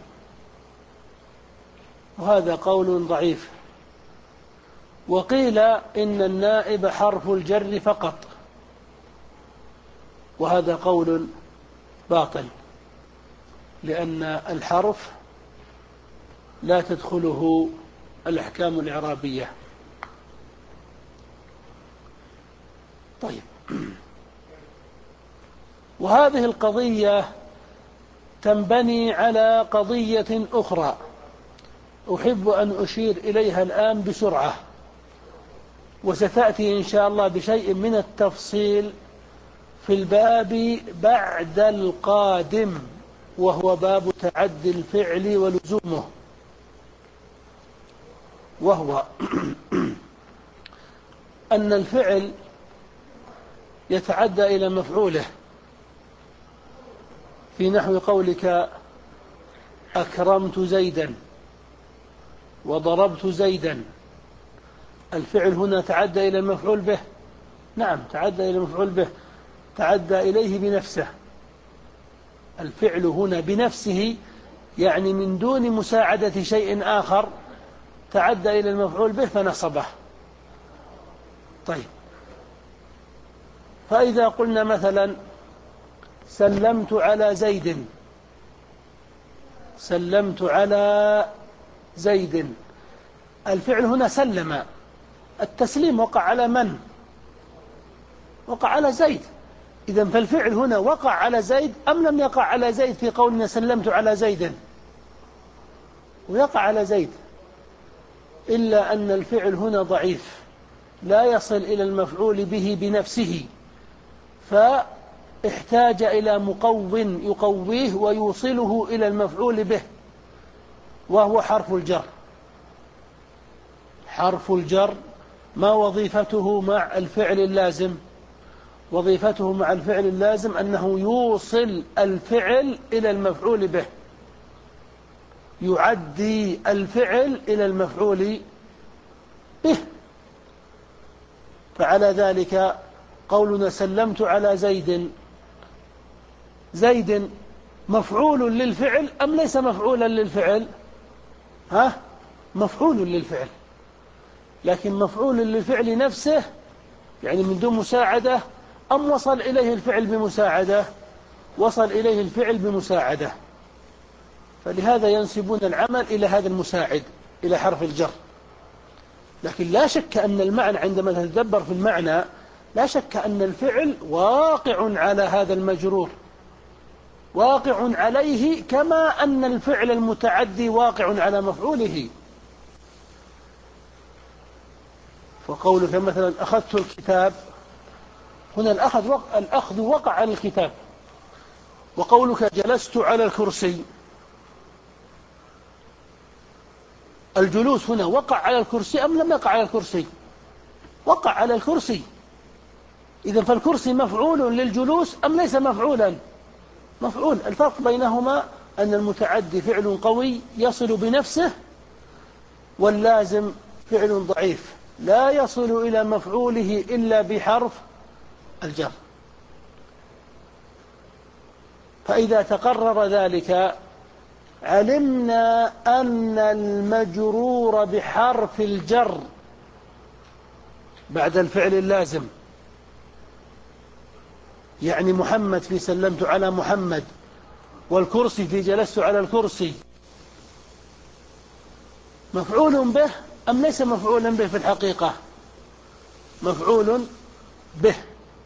وهذا قول ضعيف. وقيل إن النائب حرف الجر فقط، وهذا قول باطل، لأن الحرف لا تدخله الأحكام الإعرابية. طيب، وهذه القضية تنبني على قضية أخرى أحب أن أشير إليها الآن بسرعة، وستأتي إن شاء الله بشيء من التفصيل في الباب بعد القادم، وهو باب تعدي الفعل ولزومه. وهو أن الفعل يتعدى إلى مفعوله، في نحو قولك أكرمت زيدا وضربت زيدا. الفعل هنا تعدى إلى المفعول به، نعم تعدى إلى المفعول به، تعدى إليه بنفسه. الفعل هنا بنفسه، يعني من دون مساعدة شيء آخر، تعدى إلى المفعول به فنصبه. طيب، فإذا قلنا مثلا سلمت على زيد، سلمت على زيد، الفعل هنا سلم، التسليم وقع على من؟ وقع على زيد. إذن فالفعل هنا وقع على زيد أم لم يقع على زيد في قولنا سلمت على زيد؟ ويقع على زيد، إلا أن الفعل هنا ضعيف لا يصل إلى المفعول به بنفسه، فاحتاج إلى مقو يقويه ويوصله إلى المفعول به، وهو حرف الجر. حرف الجر ما وظيفته مع الفعل اللازم؟ وظيفته مع الفعل اللازم أنه يوصل الفعل إلى المفعول به، يعدي الفعل إلى المفعول به. فعلى ذلك قولنا سلمت على زيد، زيد مفعول للفعل أم ليس مفعولا للفعل؟ ها؟ مفعول للفعل، لكن مفعول للفعل نفسه، يعني من دون مساعدة، أم وصل إليه الفعل بمساعدة؟ وصل إليه الفعل بمساعدة، فلهذا ينسبون العمل إلى هذا المساعد، إلى حرف الجر. لكن لا شك أن المعنى عندما تتدبر في المعنى، لا شك أن الفعل واقع على هذا المجرور، واقع عليه، كما أن الفعل المتعدي واقع على مفعوله. فقولك مثلا أخذت الكتاب، هنا الأخذ وقع, الأخذ وقع على الكتاب. وقولك جلست على الكرسي، الجلوس هنا وقع على الكرسي أم لم يقع على الكرسي؟ وقع على الكرسي. إذن فالكرسي مفعول للجلوس أم ليس مفعولا؟ مفعول. الفرق بينهما أن المتعدي فعل قوي يصل بنفسه، واللازم فعل ضعيف لا يصل إلى مفعوله إلا بحرف الجر. فإذا تقرر ذلك علمنا أن المجرور بحرف الجر بعد الفعل اللازم، يعني محمد في سلمت على محمد، والكرسي في جلست على الكرسي، مفعول به أم ليس مفعولا به؟ في الحقيقة مفعول به.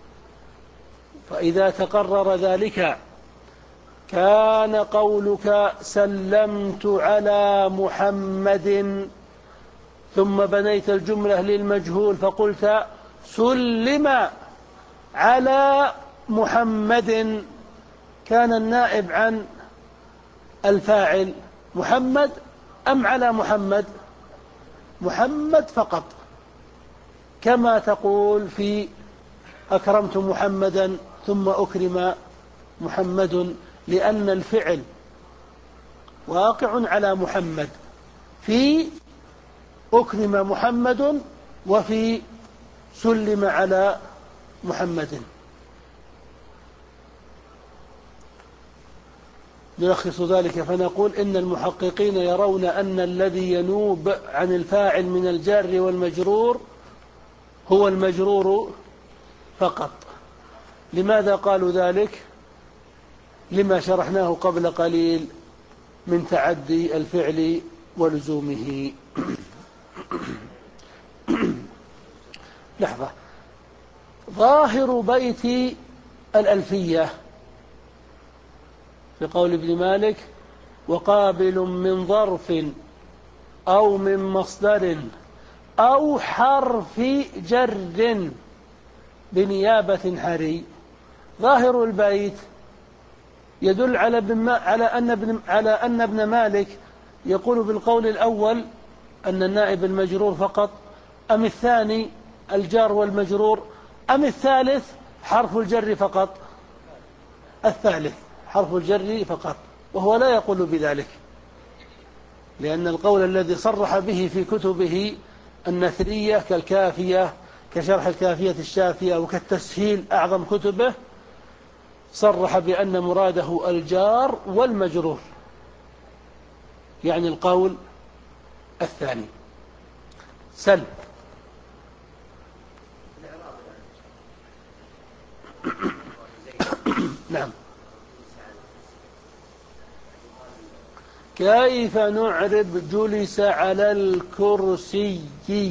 فإذا تقرر ذلك كان قولك سلمت على محمد ثم بنيت الجملة للمجهول فقلت سلم على محمد، كان النائب عن الفاعل محمد أم على محمد؟ محمد فقط، كما تقول في أكرمت محمدا ثم أكرم محمد، لأن الفعل واقع على محمد في أكرم محمد وفي سلم على محمد. نلخص ذلك فنقول إن المحققين يرون أن الذي ينوب عن الفاعل من الجار والمجرور هو المجرور فقط. لماذا قالوا ذلك؟ لما شرحناه قبل قليل من تعدي الفعل ولزومه. لحظة. ظاهر بيت الألفية في قول ابن مالك: وقابل من ظرف أو من مصدر أو حرف جر بنيابة حري. ظاهر البيت يدل على على أن ابن على أن ابن مالك يقول بالقول الأول أن النائب المجرور فقط، أم الثاني الجار والمجرور، أم الثالث حرف الجر فقط؟ الثالث حرف الجر فقط، وهو لا يقول بذلك، لأن القول الذي صرح به في كتبه النثرية كالكافية كشرح الكافية الشافية وكالتسهيل أعظم كتبه صرح بأن مراده الجار والمجرور، يعني القول الثاني. سل. نعم. كيف نعرب جلس على الكرسي؟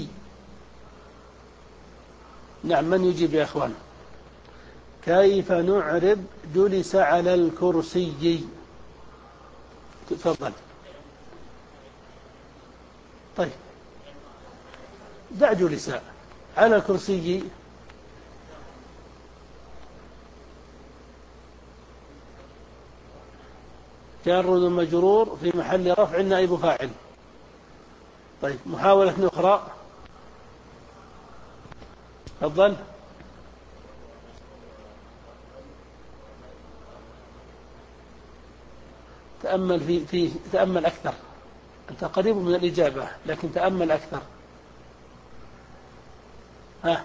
نعم، من يجيب يا أخوان؟ كيف نعرب جلس على الكرسي؟ تفضل. طيب، دع جلس على الكرسي. جار ومجرور في محل رفع نائب فاعل. طيب، محاولة أخرى. تفضل. تأمل في في تأمل أكثر. أنت قريب من الإجابة لكن تأمل أكثر. ها.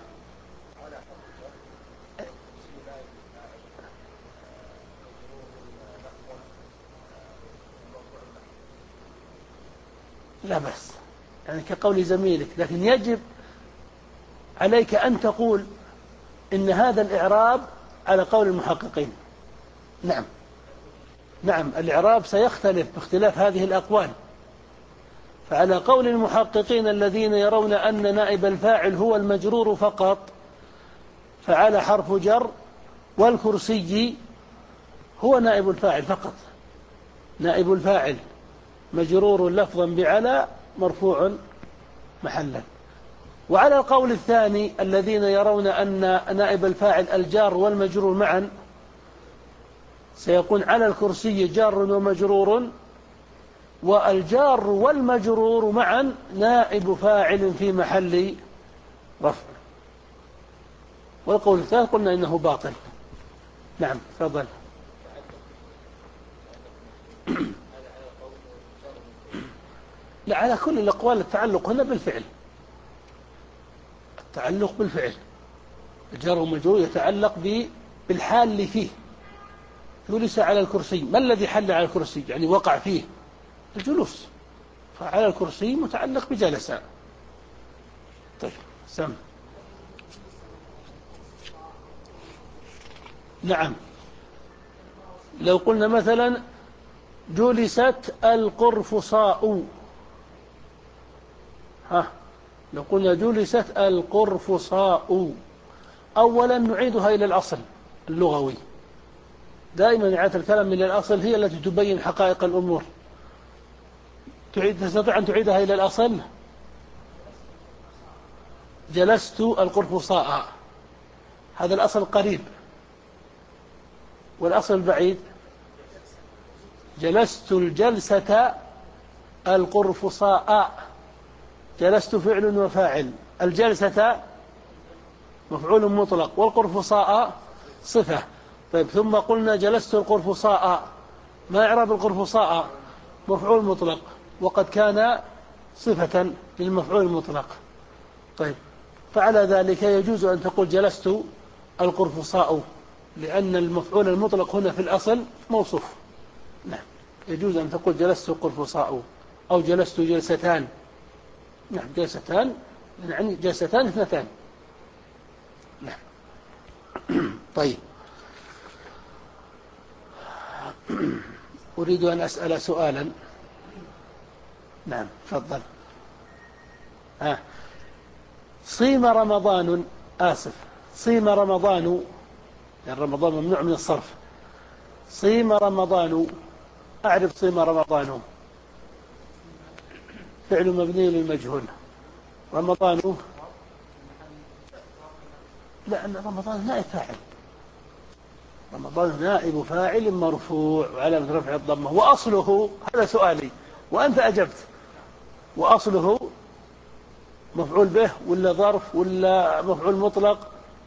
لا بس، يعني كقول زميلك، لكن يجب عليك أن تقول إن هذا الإعراب على قول المحققين. نعم نعم، الإعراب سيختلف باختلاف هذه الأقوال. فعلى قول المحققين الذين يرون أن نائب الفاعل هو المجرور فقط، فعلى حرف جر، والكرسي هو نائب الفاعل فقط. نائب الفاعل مجرور لفظا بعلى مرفوع محلا. وعلى القول الثاني الذين يرون أن نائب الفاعل الجار والمجرور معا، سيكون على الكرسي جار ومجرور، والجار والمجرور معا نائب فاعل في محل رفع. والقول الثالث قلنا إنه باطل. نعم، تفضل. لا، على كل الأقوال التعلق هنا بالفعل. التعلق بالفعل، الجار والمجرور يتعلق بالحال اللي فيه. جلس على الكرسي، ما الذي حل على الكرسي؟ يعني وقع فيه الجلوس، فعلى الكرسي متعلق بجلس. طيب، سم. نعم، لو قلنا مثلا جلست القرفصاء، ها، لو قلنا جلست القرفصاء، أولا نعيدها إلى الأصل اللغوي. دائما إعادة الكلام إلى الأصل هي التي تبين حقائق الأمور. تعيد، تستطيع أن تعيدها إلى الأصل؟ جلست القرفصاء، هذا الأصل قريب، والأصل البعيد جلست الجلسة القرفصاء. جلست فعل وفاعل، الجلسة مفعول مطلق، والقرفصاء صفة. طيب ثم قلنا جلست القرفصاء، ما إعراب القرفصاء؟ مفعول مطلق، وقد كان صفة للمفعول المطلق. طيب فعلى ذلك يجوز أن تقول جلست القرفصاء، لأن المفعول المطلق هنا في الأصل موصوف. نعم، يجوز أن تقول جلست القرفصاء أو جلست جلستان. نعم، جلستان يعني جلستان اثنتان. نعم. طيب أريد أن أسأل سؤالا. نعم تفضل. ها. صيم رمضان، آسف، صيم رمضان، يعني رمضان ممنوع من الصرف. صيم رمضان، أعرف صيم رمضان فعل مبني للمجهول. رمضان، لا، أن رمضان نائب فاعل. رمضان نائب فاعل مرفوع وعلامة رفع الضمة. وأصله، هذا سؤالي وأنت أجبت، وأصله مفعول به ولا ظرف ولا مفعول مطلق؟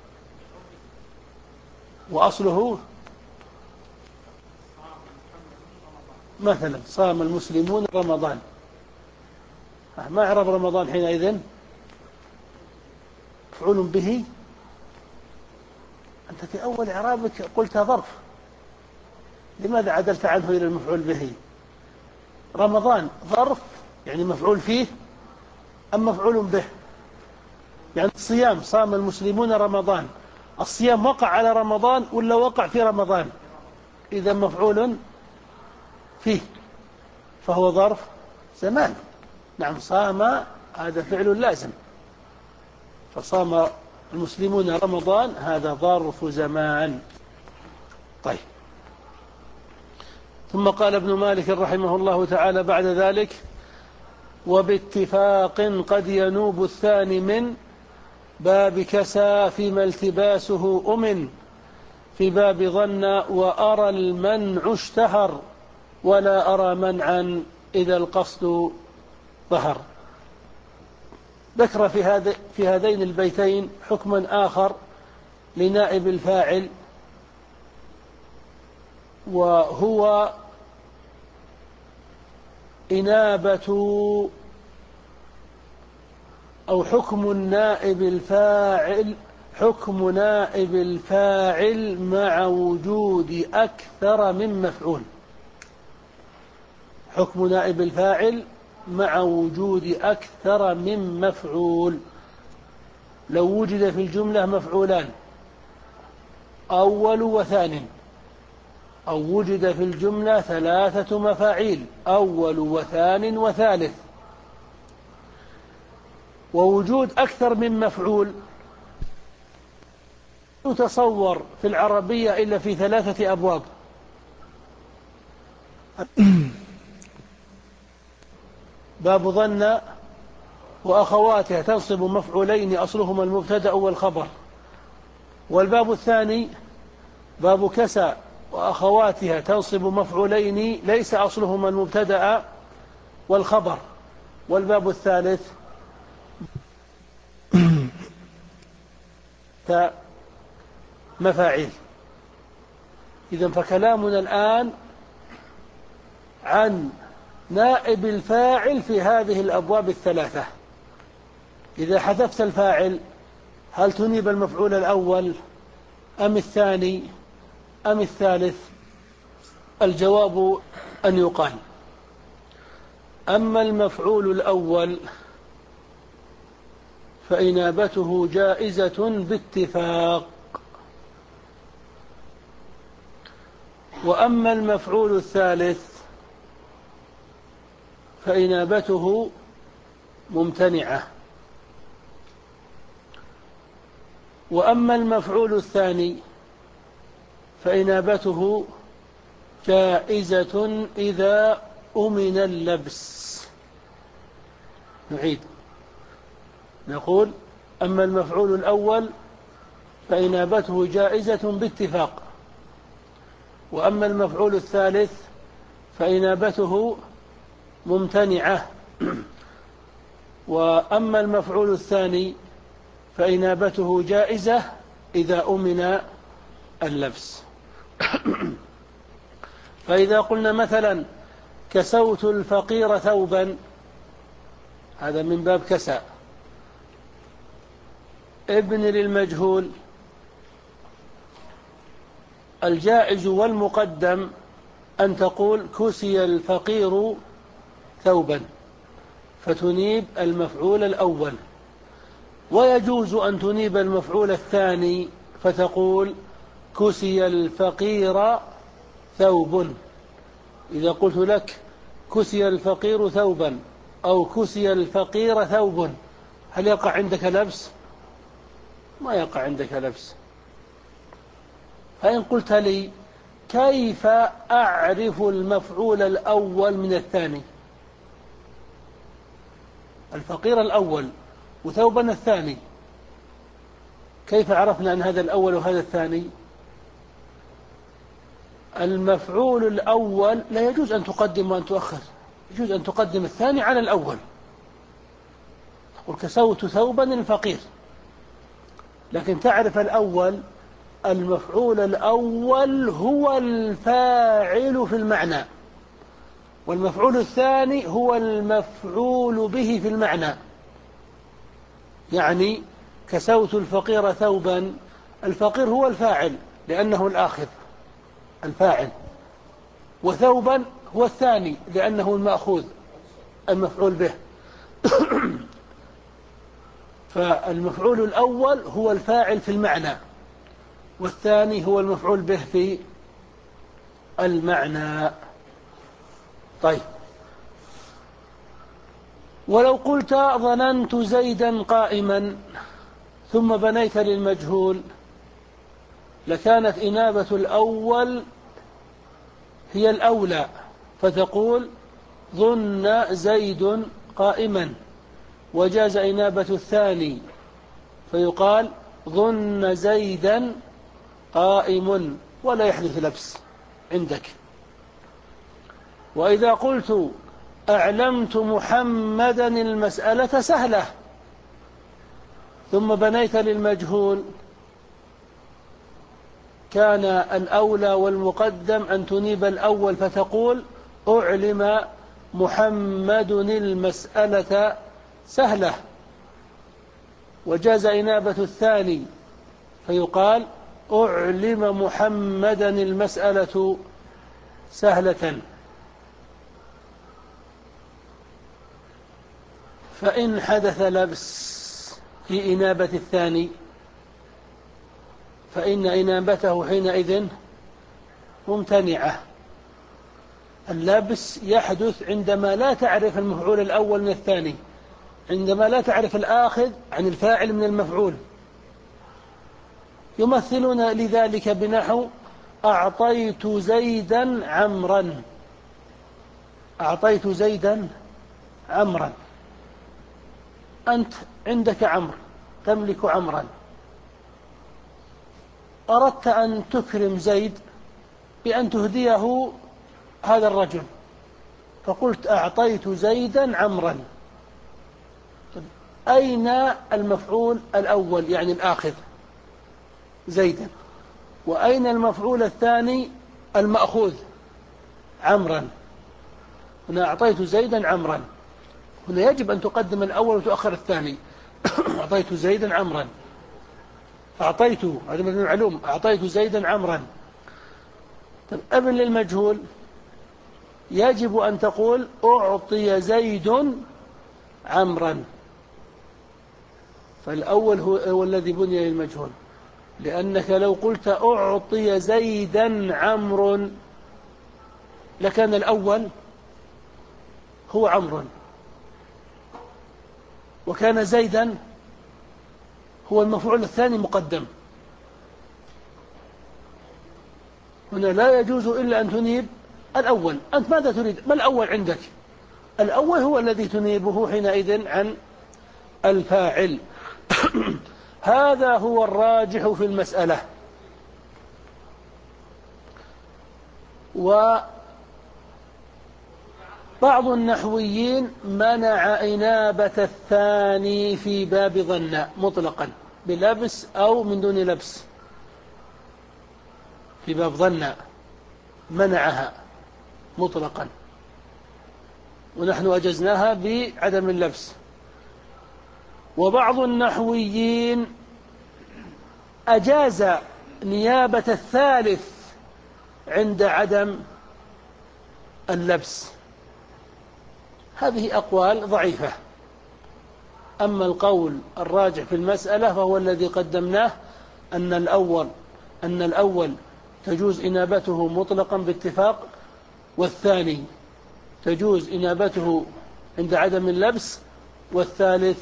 وأصله مثلا صام المسلمون رمضان، ما إعراب رمضان حينئذ؟ مفعول به. أنت في أول إعرابك قلت ظرف، لماذا عدلت عنه إلى المفعول به؟ رمضان ظرف يعني مفعول فيه أم مفعول به؟ يعني الصيام، صام المسلمون رمضان، الصيام وقع على رمضان ولا وقع في رمضان؟ إذا مفعول فيه، فهو ظرف زمان. نعم، صام هذا فعل لازم، فصام المسلمون رمضان هذا ظرف زمان. طيب، ثم قال ابن مالك رحمه الله تعالى بعد ذلك: وباتفاق قد ينوب الثاني من باب كسى فيما التباسه أمن، في باب ظن وأرى المنع اشتهر، ولا أرى منعا إذا القصد ظهر. ذكر في هذا في هذين البيتين حكما آخر لنائب الفاعل، وهو إنابة أو حكم النائب الفاعل، حكم نائب الفاعل مع وجود أكثر من مفعول. حكم نائب الفاعل مع وجود أكثر من مفعول. لو وجد في الجملة مفعولان أول وثان، أو وجد في الجملة ثلاثة مفاعيل أول وثان وثالث، ووجود أكثر من مفعول يتصور في العربية إلا في ثلاثة أبواب. باب ظن وأخواتها تنصب مفعولين أصلهما المبتدأ والخبر. والباب الثاني باب كسى وأخواتها تنصب مفعولين ليس أصلهما المبتدأ والخبر. والباب الثالث مفاعيل. إذن فكلامنا الآن عن نائب الفاعل في هذه الأبواب الثلاثة. إذا حذفت الفاعل هل تنيب المفعول الأول أم الثاني أم الثالث؟ الجواب أن يقال: أما المفعول الأول فإنابته جائزة باتفاق، وأما المفعول الثالث فإنابته ممتنعة، وأما المفعول الثاني فإنابته جائزة إذا أمن اللبس. نعيد، نقول: أما المفعول الأول فإنابته جائزة باتفاق، وأما المفعول الثالث فإنابته ممتنعة. وأما المفعول الثاني فإنابته جائزة إذا أمن اللبس. فإذا قلنا مثلا كسوت الفقير ثوبا، هذا من باب كسى. ابن للمجهول، الجائز والمقدم أن تقول كسي الفقير ثوبا فتنيب المفعول الأول، ويجوز أن تنيب المفعول الثاني فتقول كسي الفقير ثوب. إذا قلت لك كسي الفقير ثوبا أو كسي الفقير ثوب، هل يقع عندك لبس؟ ما يقع عندك لبس. فإن قلت لي كيف أعرف المفعول الأول من الثاني؟ الفقير الأول وثوبا الثاني، كيف عرفنا أن هذا الأول وهذا الثاني؟ المفعول الأول لا يجوز أن تقدم وأن تؤخر، يجوز أن تقدم الثاني على الأول. تقول كسوت ثوبا الفقير، لكن تعرف الأول، المفعول الأول هو الفاعل في المعنى، والمفعول الثاني هو المفعول به في المعنى. يعني كسوت الفقير ثوبا، الفقير هو الفاعل لأنه الآخذ الفاعل، وثوبا هو الثاني لأنه المأخوذ المفعول به. فالمفعول الأول هو الفاعل في المعنى، والثاني هو المفعول به في المعنى. طيب، ولو قلت ظننت زيدا قائما ثم بنيت للمجهول لكانت إنابة الأول هي الأولى، فتقول ظن زيد قائما، وجاز إنابة الثاني فيقال ظن زيدا قائم، ولا يحدث لبس عندك. وإذا قلت أعلمت محمدا المسألة سهلة ثم بنيت للمجهول كان الأولى والمقدم أن تنيب الأول فتقول أعلم محمد المسألة سهلة، وجاز إنابة الثاني فيقال أعلم محمدا المسألة سهلة. فإن حدث لبس في إنابة الثاني فإن إنابته حينئذ ممتنعة. اللبس يحدث عندما لا تعرف المفعول الأول من الثاني، عندما لا تعرف الآخذ عن الفاعل من المفعول. يمثلون لذلك بنحو أعطيت زيدا عمرا، أعطيت زيدا عمرا، أنت عندك عمرو، تملك عمرا، أردت أن تكرم زيد بأن تهديه هذا الرجل، فقلت أعطيت زيدا عمرا. أين المفعول الأول يعني الآخذ زيدا، وأين المفعول الثاني المأخوذ عمرا؟ هنا أعطيت زيدا عمرا، هنا يجب أن تقدم الأول وتؤخر الثاني. أعطيت زيدا عمرا، أعطيت، هذا من المعلوم، أعطيت زيدا عمرا. طيب، ابن للمجهول يجب أن تقول أعطي زيد عمرا، فالأول هو, هو الذي بني للمجهول، لأنك لو قلت أعطي زيدا عمرو لكان الأول هو عمرو، وكان زيدا هو المفعول الثاني مقدم. هنا لا يجوز إلا أن تنيب الأول. أنت ماذا تريد؟ ما الأول عندك؟ الأول هو الذي تنيبه حينئذ عن الفاعل. هذا هو الراجح في المسألة. بعض النحويين منع إنابة الثاني في باب ظن مطلقا بلبس أو من دون لبس، في باب ظن منعها مطلقا، ونحن أجزناها بعدم اللبس. وبعض النحويين أجاز نيابة الثالث عند عدم اللبس. هذه أقوال ضعيفة. أما القول الراجح في المسألة فهو الذي قدمناه، أن الأول أن الأول تجوز إنابته مطلقا باتفاق، والثاني تجوز إنابته عند عدم اللبس، والثالث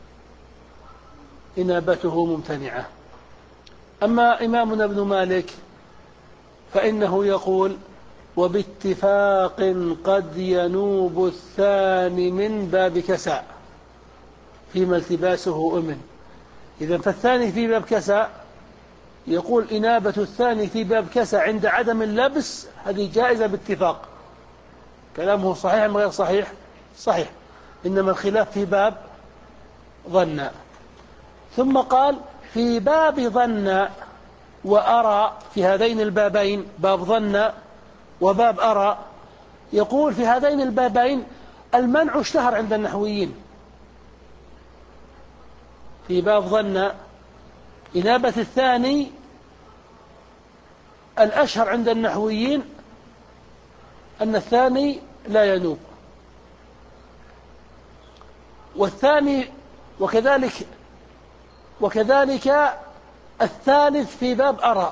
إنابته ممتنعة. أما إمامنا ابن مالك فإنه يقول: وباتفاق قد ينوب الثاني من باب كساء فيما التباسه أمن. إذن فالثاني في باب كساء، يقول إنابة الثاني في باب كساء عند عدم اللبس هذه جائزة باتفاق. كلامه صحيح أم غير صحيح؟ صحيح، إنما الخلاف في باب ظن. ثم قال: في باب ظن وأرى، في هذين البابين باب ظن وباب أرى، يقول في هذين البابين المنع اشتهر عند النحويين. في باب ظن إنابة الثاني الأشهر عند النحويين أن الثاني لا ينوب، والثاني وكذلك وكذلك الثالث في باب أرى.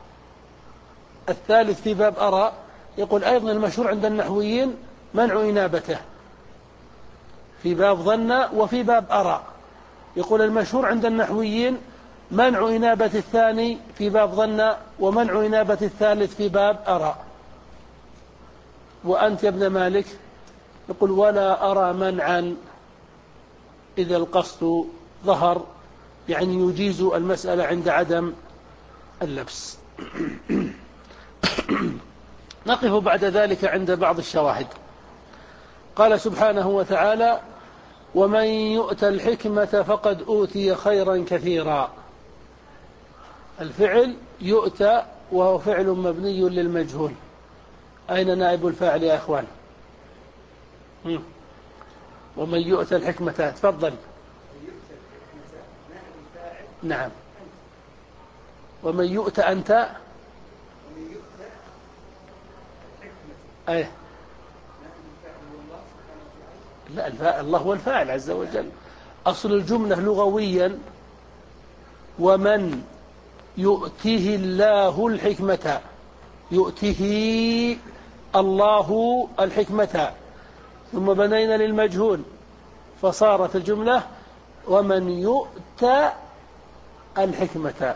الثالث في باب أرى يقول أيضا المشهور عند النحويين منع إنابته في باب ظن، وفي باب أرى يقول المشهور عند النحويين منع إنابة الثاني في باب ظن، ومنع إنابة الثالث في باب أرى. وأنت يا ابن مالك يقول: ولا أرى منعا إذا القصد ظهر، يعني يجيز المسألة عند عدم اللبس. نقف بعد ذلك عند بعض الشواهد. قال سبحانه وتعالى: ومن يؤت الحكمة فقد أوتي خيرا كثيرا. الفعل يؤتى وهو فعل مبني للمجهول. أين نائب الفاعل يا أخوان؟ ومن يؤت الحكمة، تفضل. نعم. ومن يؤت أنت أيه. لا، الله هو الفاعل عز وجل. أصل الجملة لغويا: ومن يؤته الله الحكمة، يؤته الله الحكمة، ثم بنينا للمجهول فصارت الجملة ومن يؤت الحكمة.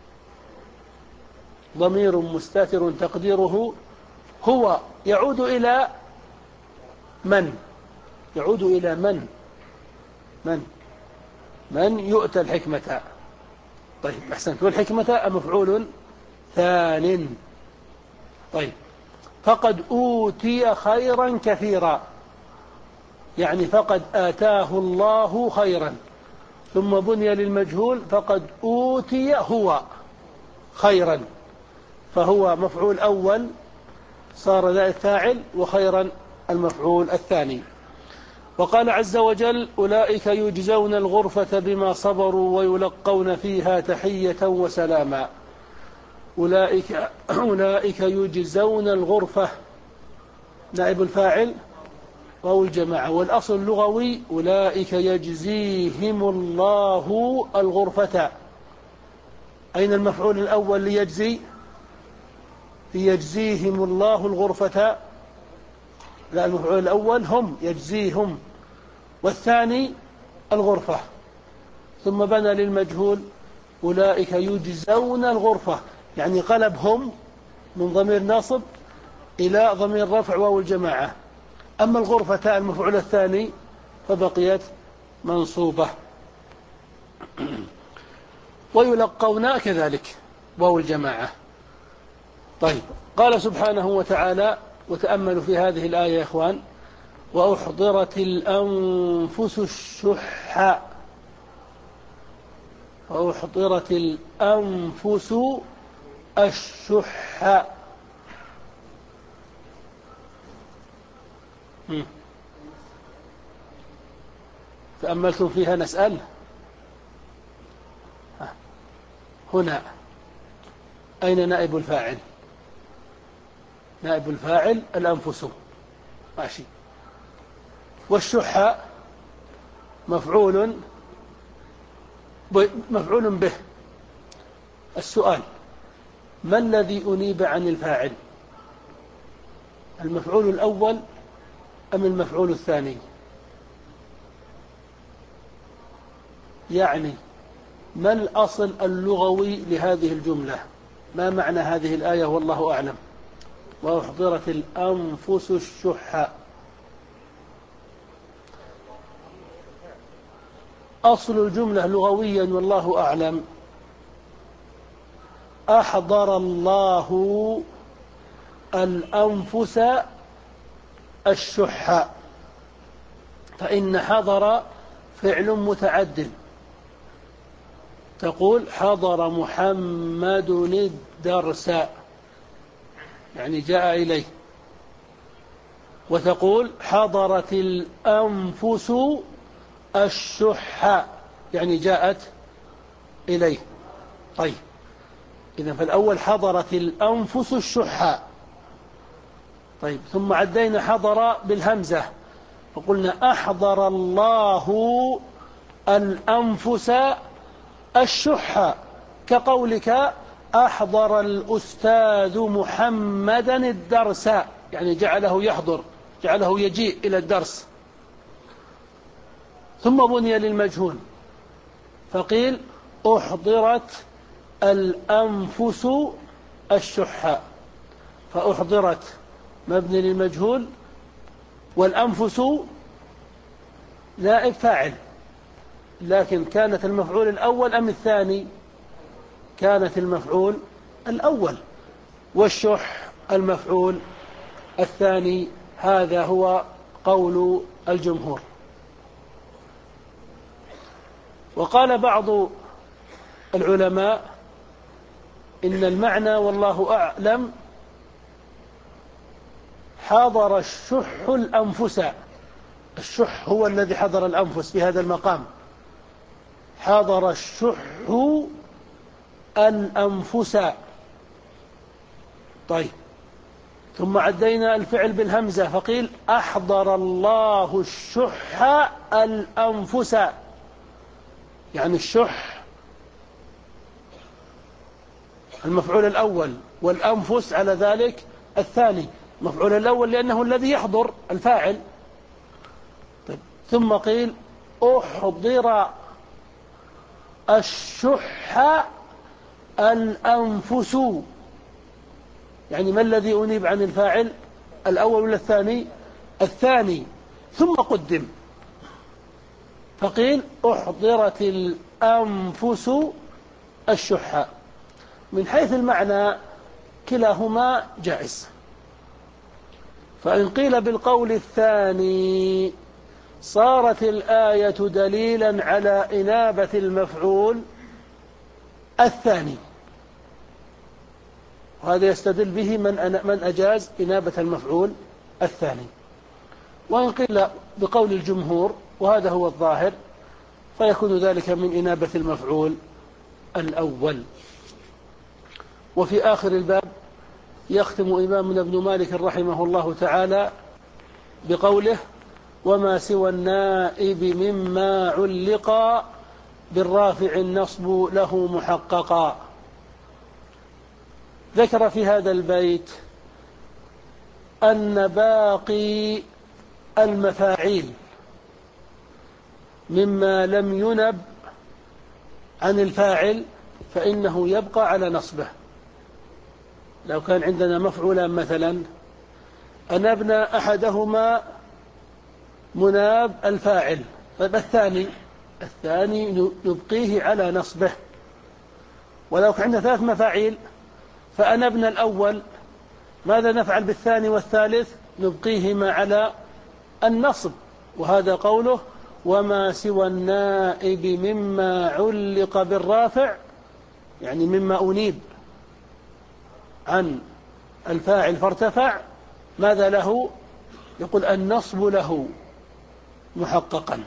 ضمير مستتر تقديره هو يعود إلى من؟ يعود إلى من؟ من من يؤتى الحكمة. طيب أحسنت. والحكمة مفعول ثان. طيب، فقد أوتي خيرا كثيرا، يعني فقد آتاه الله خيرا، ثم بني للمجهول فقد أوتي هو خيرا، فهو مفعول أول صار ذا الفاعل، وخيرا المفعول الثاني. وقال عز وجل: أولئك يجزون الغرفة بما صبروا ويلقون فيها تحية وسلاما. أولئك, أولئك يجزون الغرفة، نائب الفاعل واو الجماعة، والأصل اللغوي: أولئك يجزيهم الله الغرفة. أين المفعول الأول ليجزي؟ يجزيهم الله الغرفة. لا، المفعول الأول هم، يجزيهم، والثاني الغرفة. ثم بنى للمجهول: أولئك يجزون الغرفة، يعني قلبهم من ضمير ناصب إلى ضمير رفع واو الجماعة. أما الغرفة المفعول الثاني فبقيت منصوبة. ويلقون كذلك واو الجماعة. طيب، قال سبحانه وتعالى، وتأملوا في هذه الآية يا إخوان: وأحضرت الأنفس الشح وأحضرت الأنفس الشح. تأملتم فيها؟ نسأل هنا أين نائب الفاعل؟ نائب الفاعل الأنفس، ماشي. والشح مفعول مفعول به. السؤال: ما الذي أنيب عن الفاعل؟ المفعول الأول أم المفعول الثاني؟ يعني ما الأصل اللغوي لهذه الجملة؟ ما معنى هذه الآية والله أعلم؟ وأحضرت الأنفس الشح. أصل الجملة لغويا والله أعلم: أحضر الله الأنفس الشح. فإن حضر فعل متعد، تقول حضر محمد الدرس يعني جاء إليه، وتقول حضرت الأنفس الشح يعني جاءت إليه. طيب، إذن فالأول حضرت الأنفس الشح. طيب، ثم عدينا حضر بالهمزة فقلنا أحضر الله الأنفس الشح، كقولك أحضر الأستاذ محمدا الدرس يعني جعله يحضر، جعله يجيء إلى الدرس. ثم بني للمجهول فقيل أحضرت الأنفس الشح. فأحضرت مبني للمجهول، والأنفس نائب فاعل، لكن كانت المفعول الأول أم الثاني؟ كانت المفعول الأول، والشح المفعول الثاني. هذا هو قول الجمهور. وقال بعض العلماء إن المعنى والله أعلم حضر الشح الأنفس. الشح هو الذي حضر الأنفس في هذا المقام، حضر الشح الأنفس. طيب، ثم عدينا الفعل بالهمزة فقيل أحضر الله الشح الأنفس، يعني الشح المفعول الأول والأنفس على ذلك الثاني. المفعول الأول لأنه الذي يحضر الفاعل. طيب، ثم قيل أحضر الشح الأنفس، يعني ما الذي أنيب عن الفاعل؟ الأول ولا الثاني؟ الثاني. ثم قدم فقيل أحضرت الأنفس الشح. من حيث المعنى كلاهما جائز. فإن قيل بالقول الثاني صارت الآية دليلا على إنابة المفعول الثاني، وهذا يستدل به من من أجاز إنابة المفعول الثاني. وإن قيل بقول الجمهور وهذا هو الظاهر فيكون ذلك من إنابة المفعول الأول. وفي آخر الباب يختم إمامنا ابن مالك رحمه الله تعالى بقوله وما سوى النائب مما علق بالرافع النصب له محققا. ذكر في هذا البيت أن باقي المفاعيل مما لم ينب عن الفاعل فإنه يبقى على نصبه. لو كان عندنا مفعولان مثلا أنبنا أحدهما مناب الفاعل، طيب الثاني الثاني نبقيه على نصبه. ولو كان عندنا ثلاث مفاعيل فأنبنا الأول، ماذا نفعل بالثاني والثالث؟ نبقيهما على النصب، وهذا قوله وما سوى النائب مما علق بالرافع، يعني مما أنيب عن الفاعل فارتفع، ماذا له؟ يقول النصب له محققا.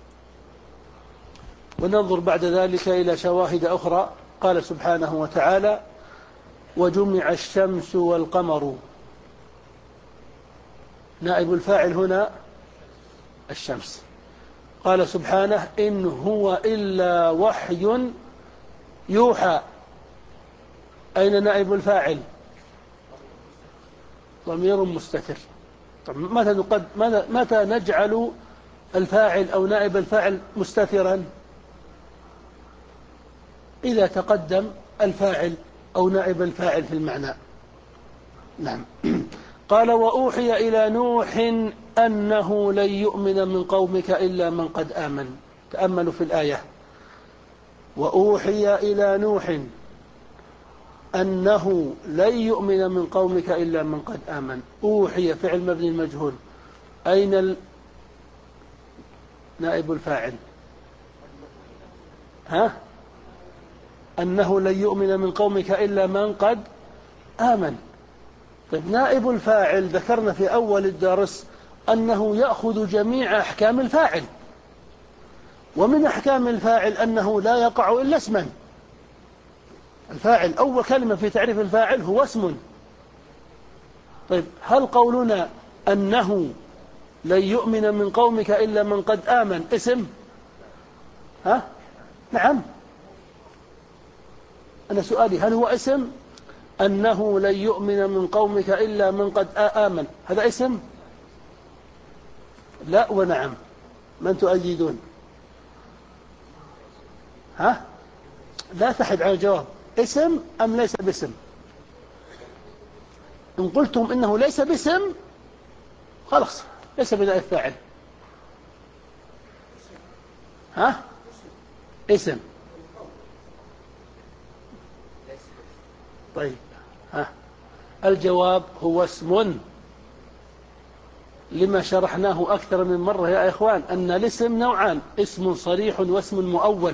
وننظر بعد ذلك إلى شواهد أخرى. قال سبحانه وتعالى وجمع الشمس والقمر، نائب الفاعل هنا الشمس. قال سبحانه إن هو إلا وحي يوحى، أين نائب الفاعل؟ ضمير مستتر. طب متى نقد متى نجعل الفاعل أو نائب الفاعل مستترا؟ إذا تقدم الفاعل أو نائب الفاعل في المعنى. نعم. قال وأوحي إلى نوح أنه لن يؤمن من قومك إلا من قد آمن. تأملوا في الآية. وأوحي إلى نوح أنه لن يؤمن من قومك إلا من قد آمن. أوحي فعل مبني المجهول، أين نائب الفاعل؟ ها؟ أنه لن يؤمن من قومك إلا من قد آمن. طيب نائب الفاعل ذكرنا في أول الدرس أنه يأخذ جميع أحكام الفاعل، ومن أحكام الفاعل أنه لا يقع إلا اسما. الفاعل أول كلمة في تعريف الفاعل هو اسم. طيب هل قولنا أنه لن يؤمن من قومك إلا من قد آمن اسم؟ ها؟ نعم. أنا سؤالي هل هو اسم؟ أنه لن يؤمن من قومك إلا من قد آمن، هذا اسم؟ لا ونعم. من تؤيدون؟ ها؟ لا تحد على الجواب. اسم أم ليس باسم؟ إن قلتم إنه ليس باسم خلاص ليس بنائب فاعل. ها؟ اسم. طيب ها؟ الجواب هو اسم، لما شرحناه أكثر من مرة يا إخوان أن الاسم نوعان، اسم صريح واسم مؤول.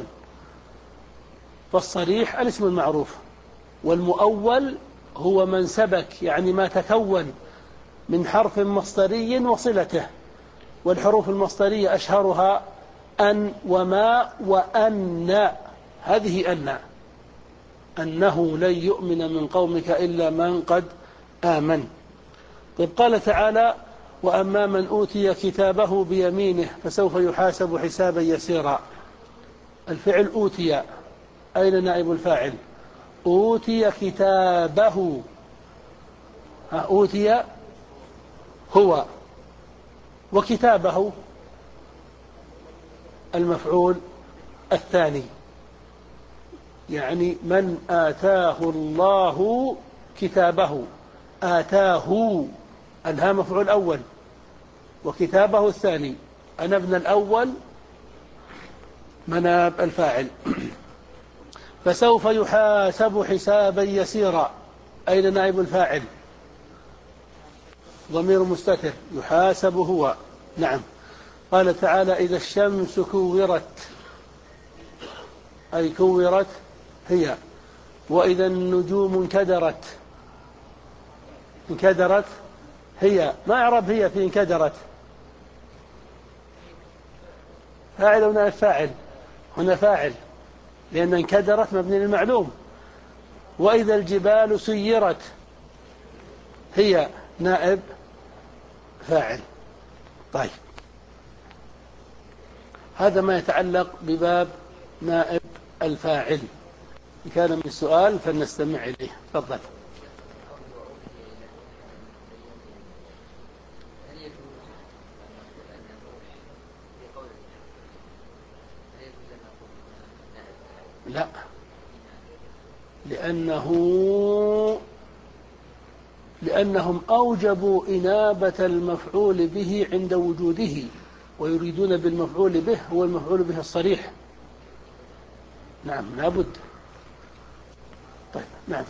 فالصريح الاسم المعروف، والمؤول هو من سبك، يعني ما تكون من حرف مصدري وصلته. والحروف المصدرية أشهرها أن وما وأن. هذه أن، أنه لن يؤمن من قومك إلا من قد آمن. طيب قال تعالى وأما من أوتي كتابه بيمينه فسوف يحاسب حسابا يسيرا. الفعل أوتي، أين نائب الفاعل؟ أوتي كتابه. أوتي هو، وكتابه المفعول الثاني، يعني من آتاه الله كتابه. آتاه أنها مفعول أول، وكتابه الثاني. أنا ابن الأول مناب الفاعل. فسوف يحاسب حسابا يسيرا، أين نائب الفاعل؟ ضمير مستتر، يحاسب هو. نعم. قال تعالى إذا الشمس كورت، أي كورت هي. وإذا النجوم انكدرت، انكدرت هي. ما أعرب هي في انكدرت؟ فاعل أو نائب فاعل؟ هنا فاعل، لأن انكدرت مبني للمعلوم. وإذا الجبال سيرت هي نائب فاعل. طيب هذا ما يتعلق بباب نائب الفاعل. إن كان من سؤال فلنستمع إليه. تفضل. لا، لأنه لأنهم أوجبوا إنابة المفعول به عند وجوده، ويريدون بالمفعول به هو المفعول به الصريح. نعم لابد. طيب نعم.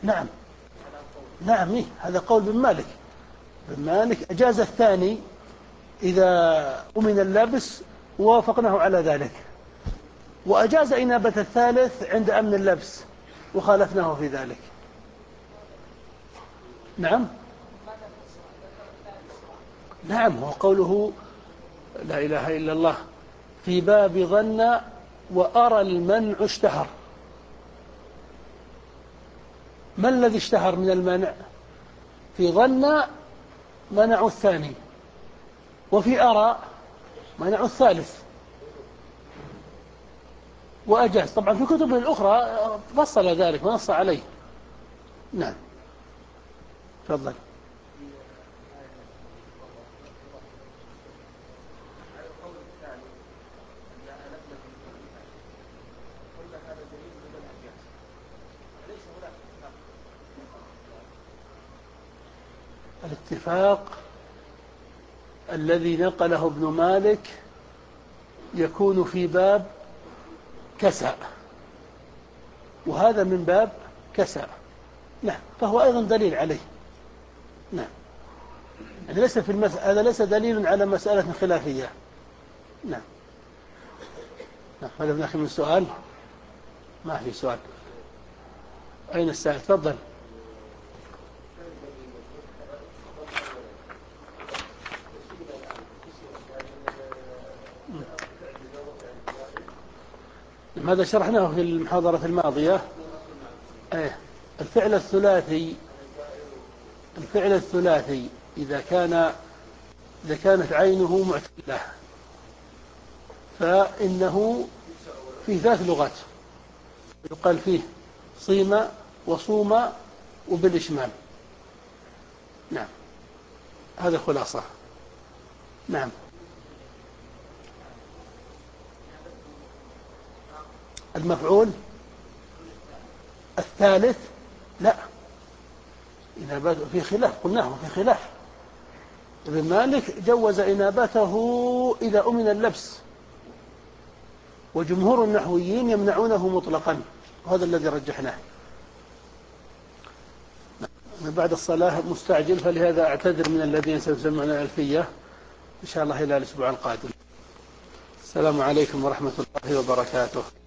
نعم نعم إيه؟ هذا قول بن مالك. بن مالك أجاز الثاني إذا أمن اللبس ووافقناه على ذلك، وأجاز إنابة الثالث عند أمن اللبس وخالفناه في ذلك. نعم نعم هو قوله لا إله إلا الله في باب ظن وأرى المنع اشتهر. ما الذي اشتهر من المنع؟ في ظن منع الثاني، وفي أرى منع الثالث، وأجاز. طبعا في كتب الأخرى فصل ذلك ونص عليه. نعم تفضل. الاتفاق الذي نقله ابن مالك يكون في باب كسى، وهذا من باب كسى. نعم فهو أيضا دليل عليه. نعم يعني ليس في المس... هذا ليس دليل على مسألة خلافية. نعم نعم هذا من أخي من السؤال. ما في سؤال. أين السائل؟ تفضل. هذا شرحناه في المحاضرة الماضية. ايه الفعل الثلاثي الفعل الثلاثي إذا كان إذا كانت عينه معتلة فإنه فيه ثلاث لغات، يقال فيه صيم وصوم وبالإشمام. نعم هذا خلاصة. نعم المفعول الثالث لا، إنابته في خلاف، قلناه في خلاف. ابن مالك جوز إنابته إذا أمن اللبس، وجمهور النحويين يمنعونه مطلقا، وهذا الذي رجحناه. من بعد الصلاة مستعجل، فلهذا أعتذر من الذين سيسمعون الألفية إن شاء الله إلى الأسبوع القادم. السلام عليكم ورحمة الله وبركاته.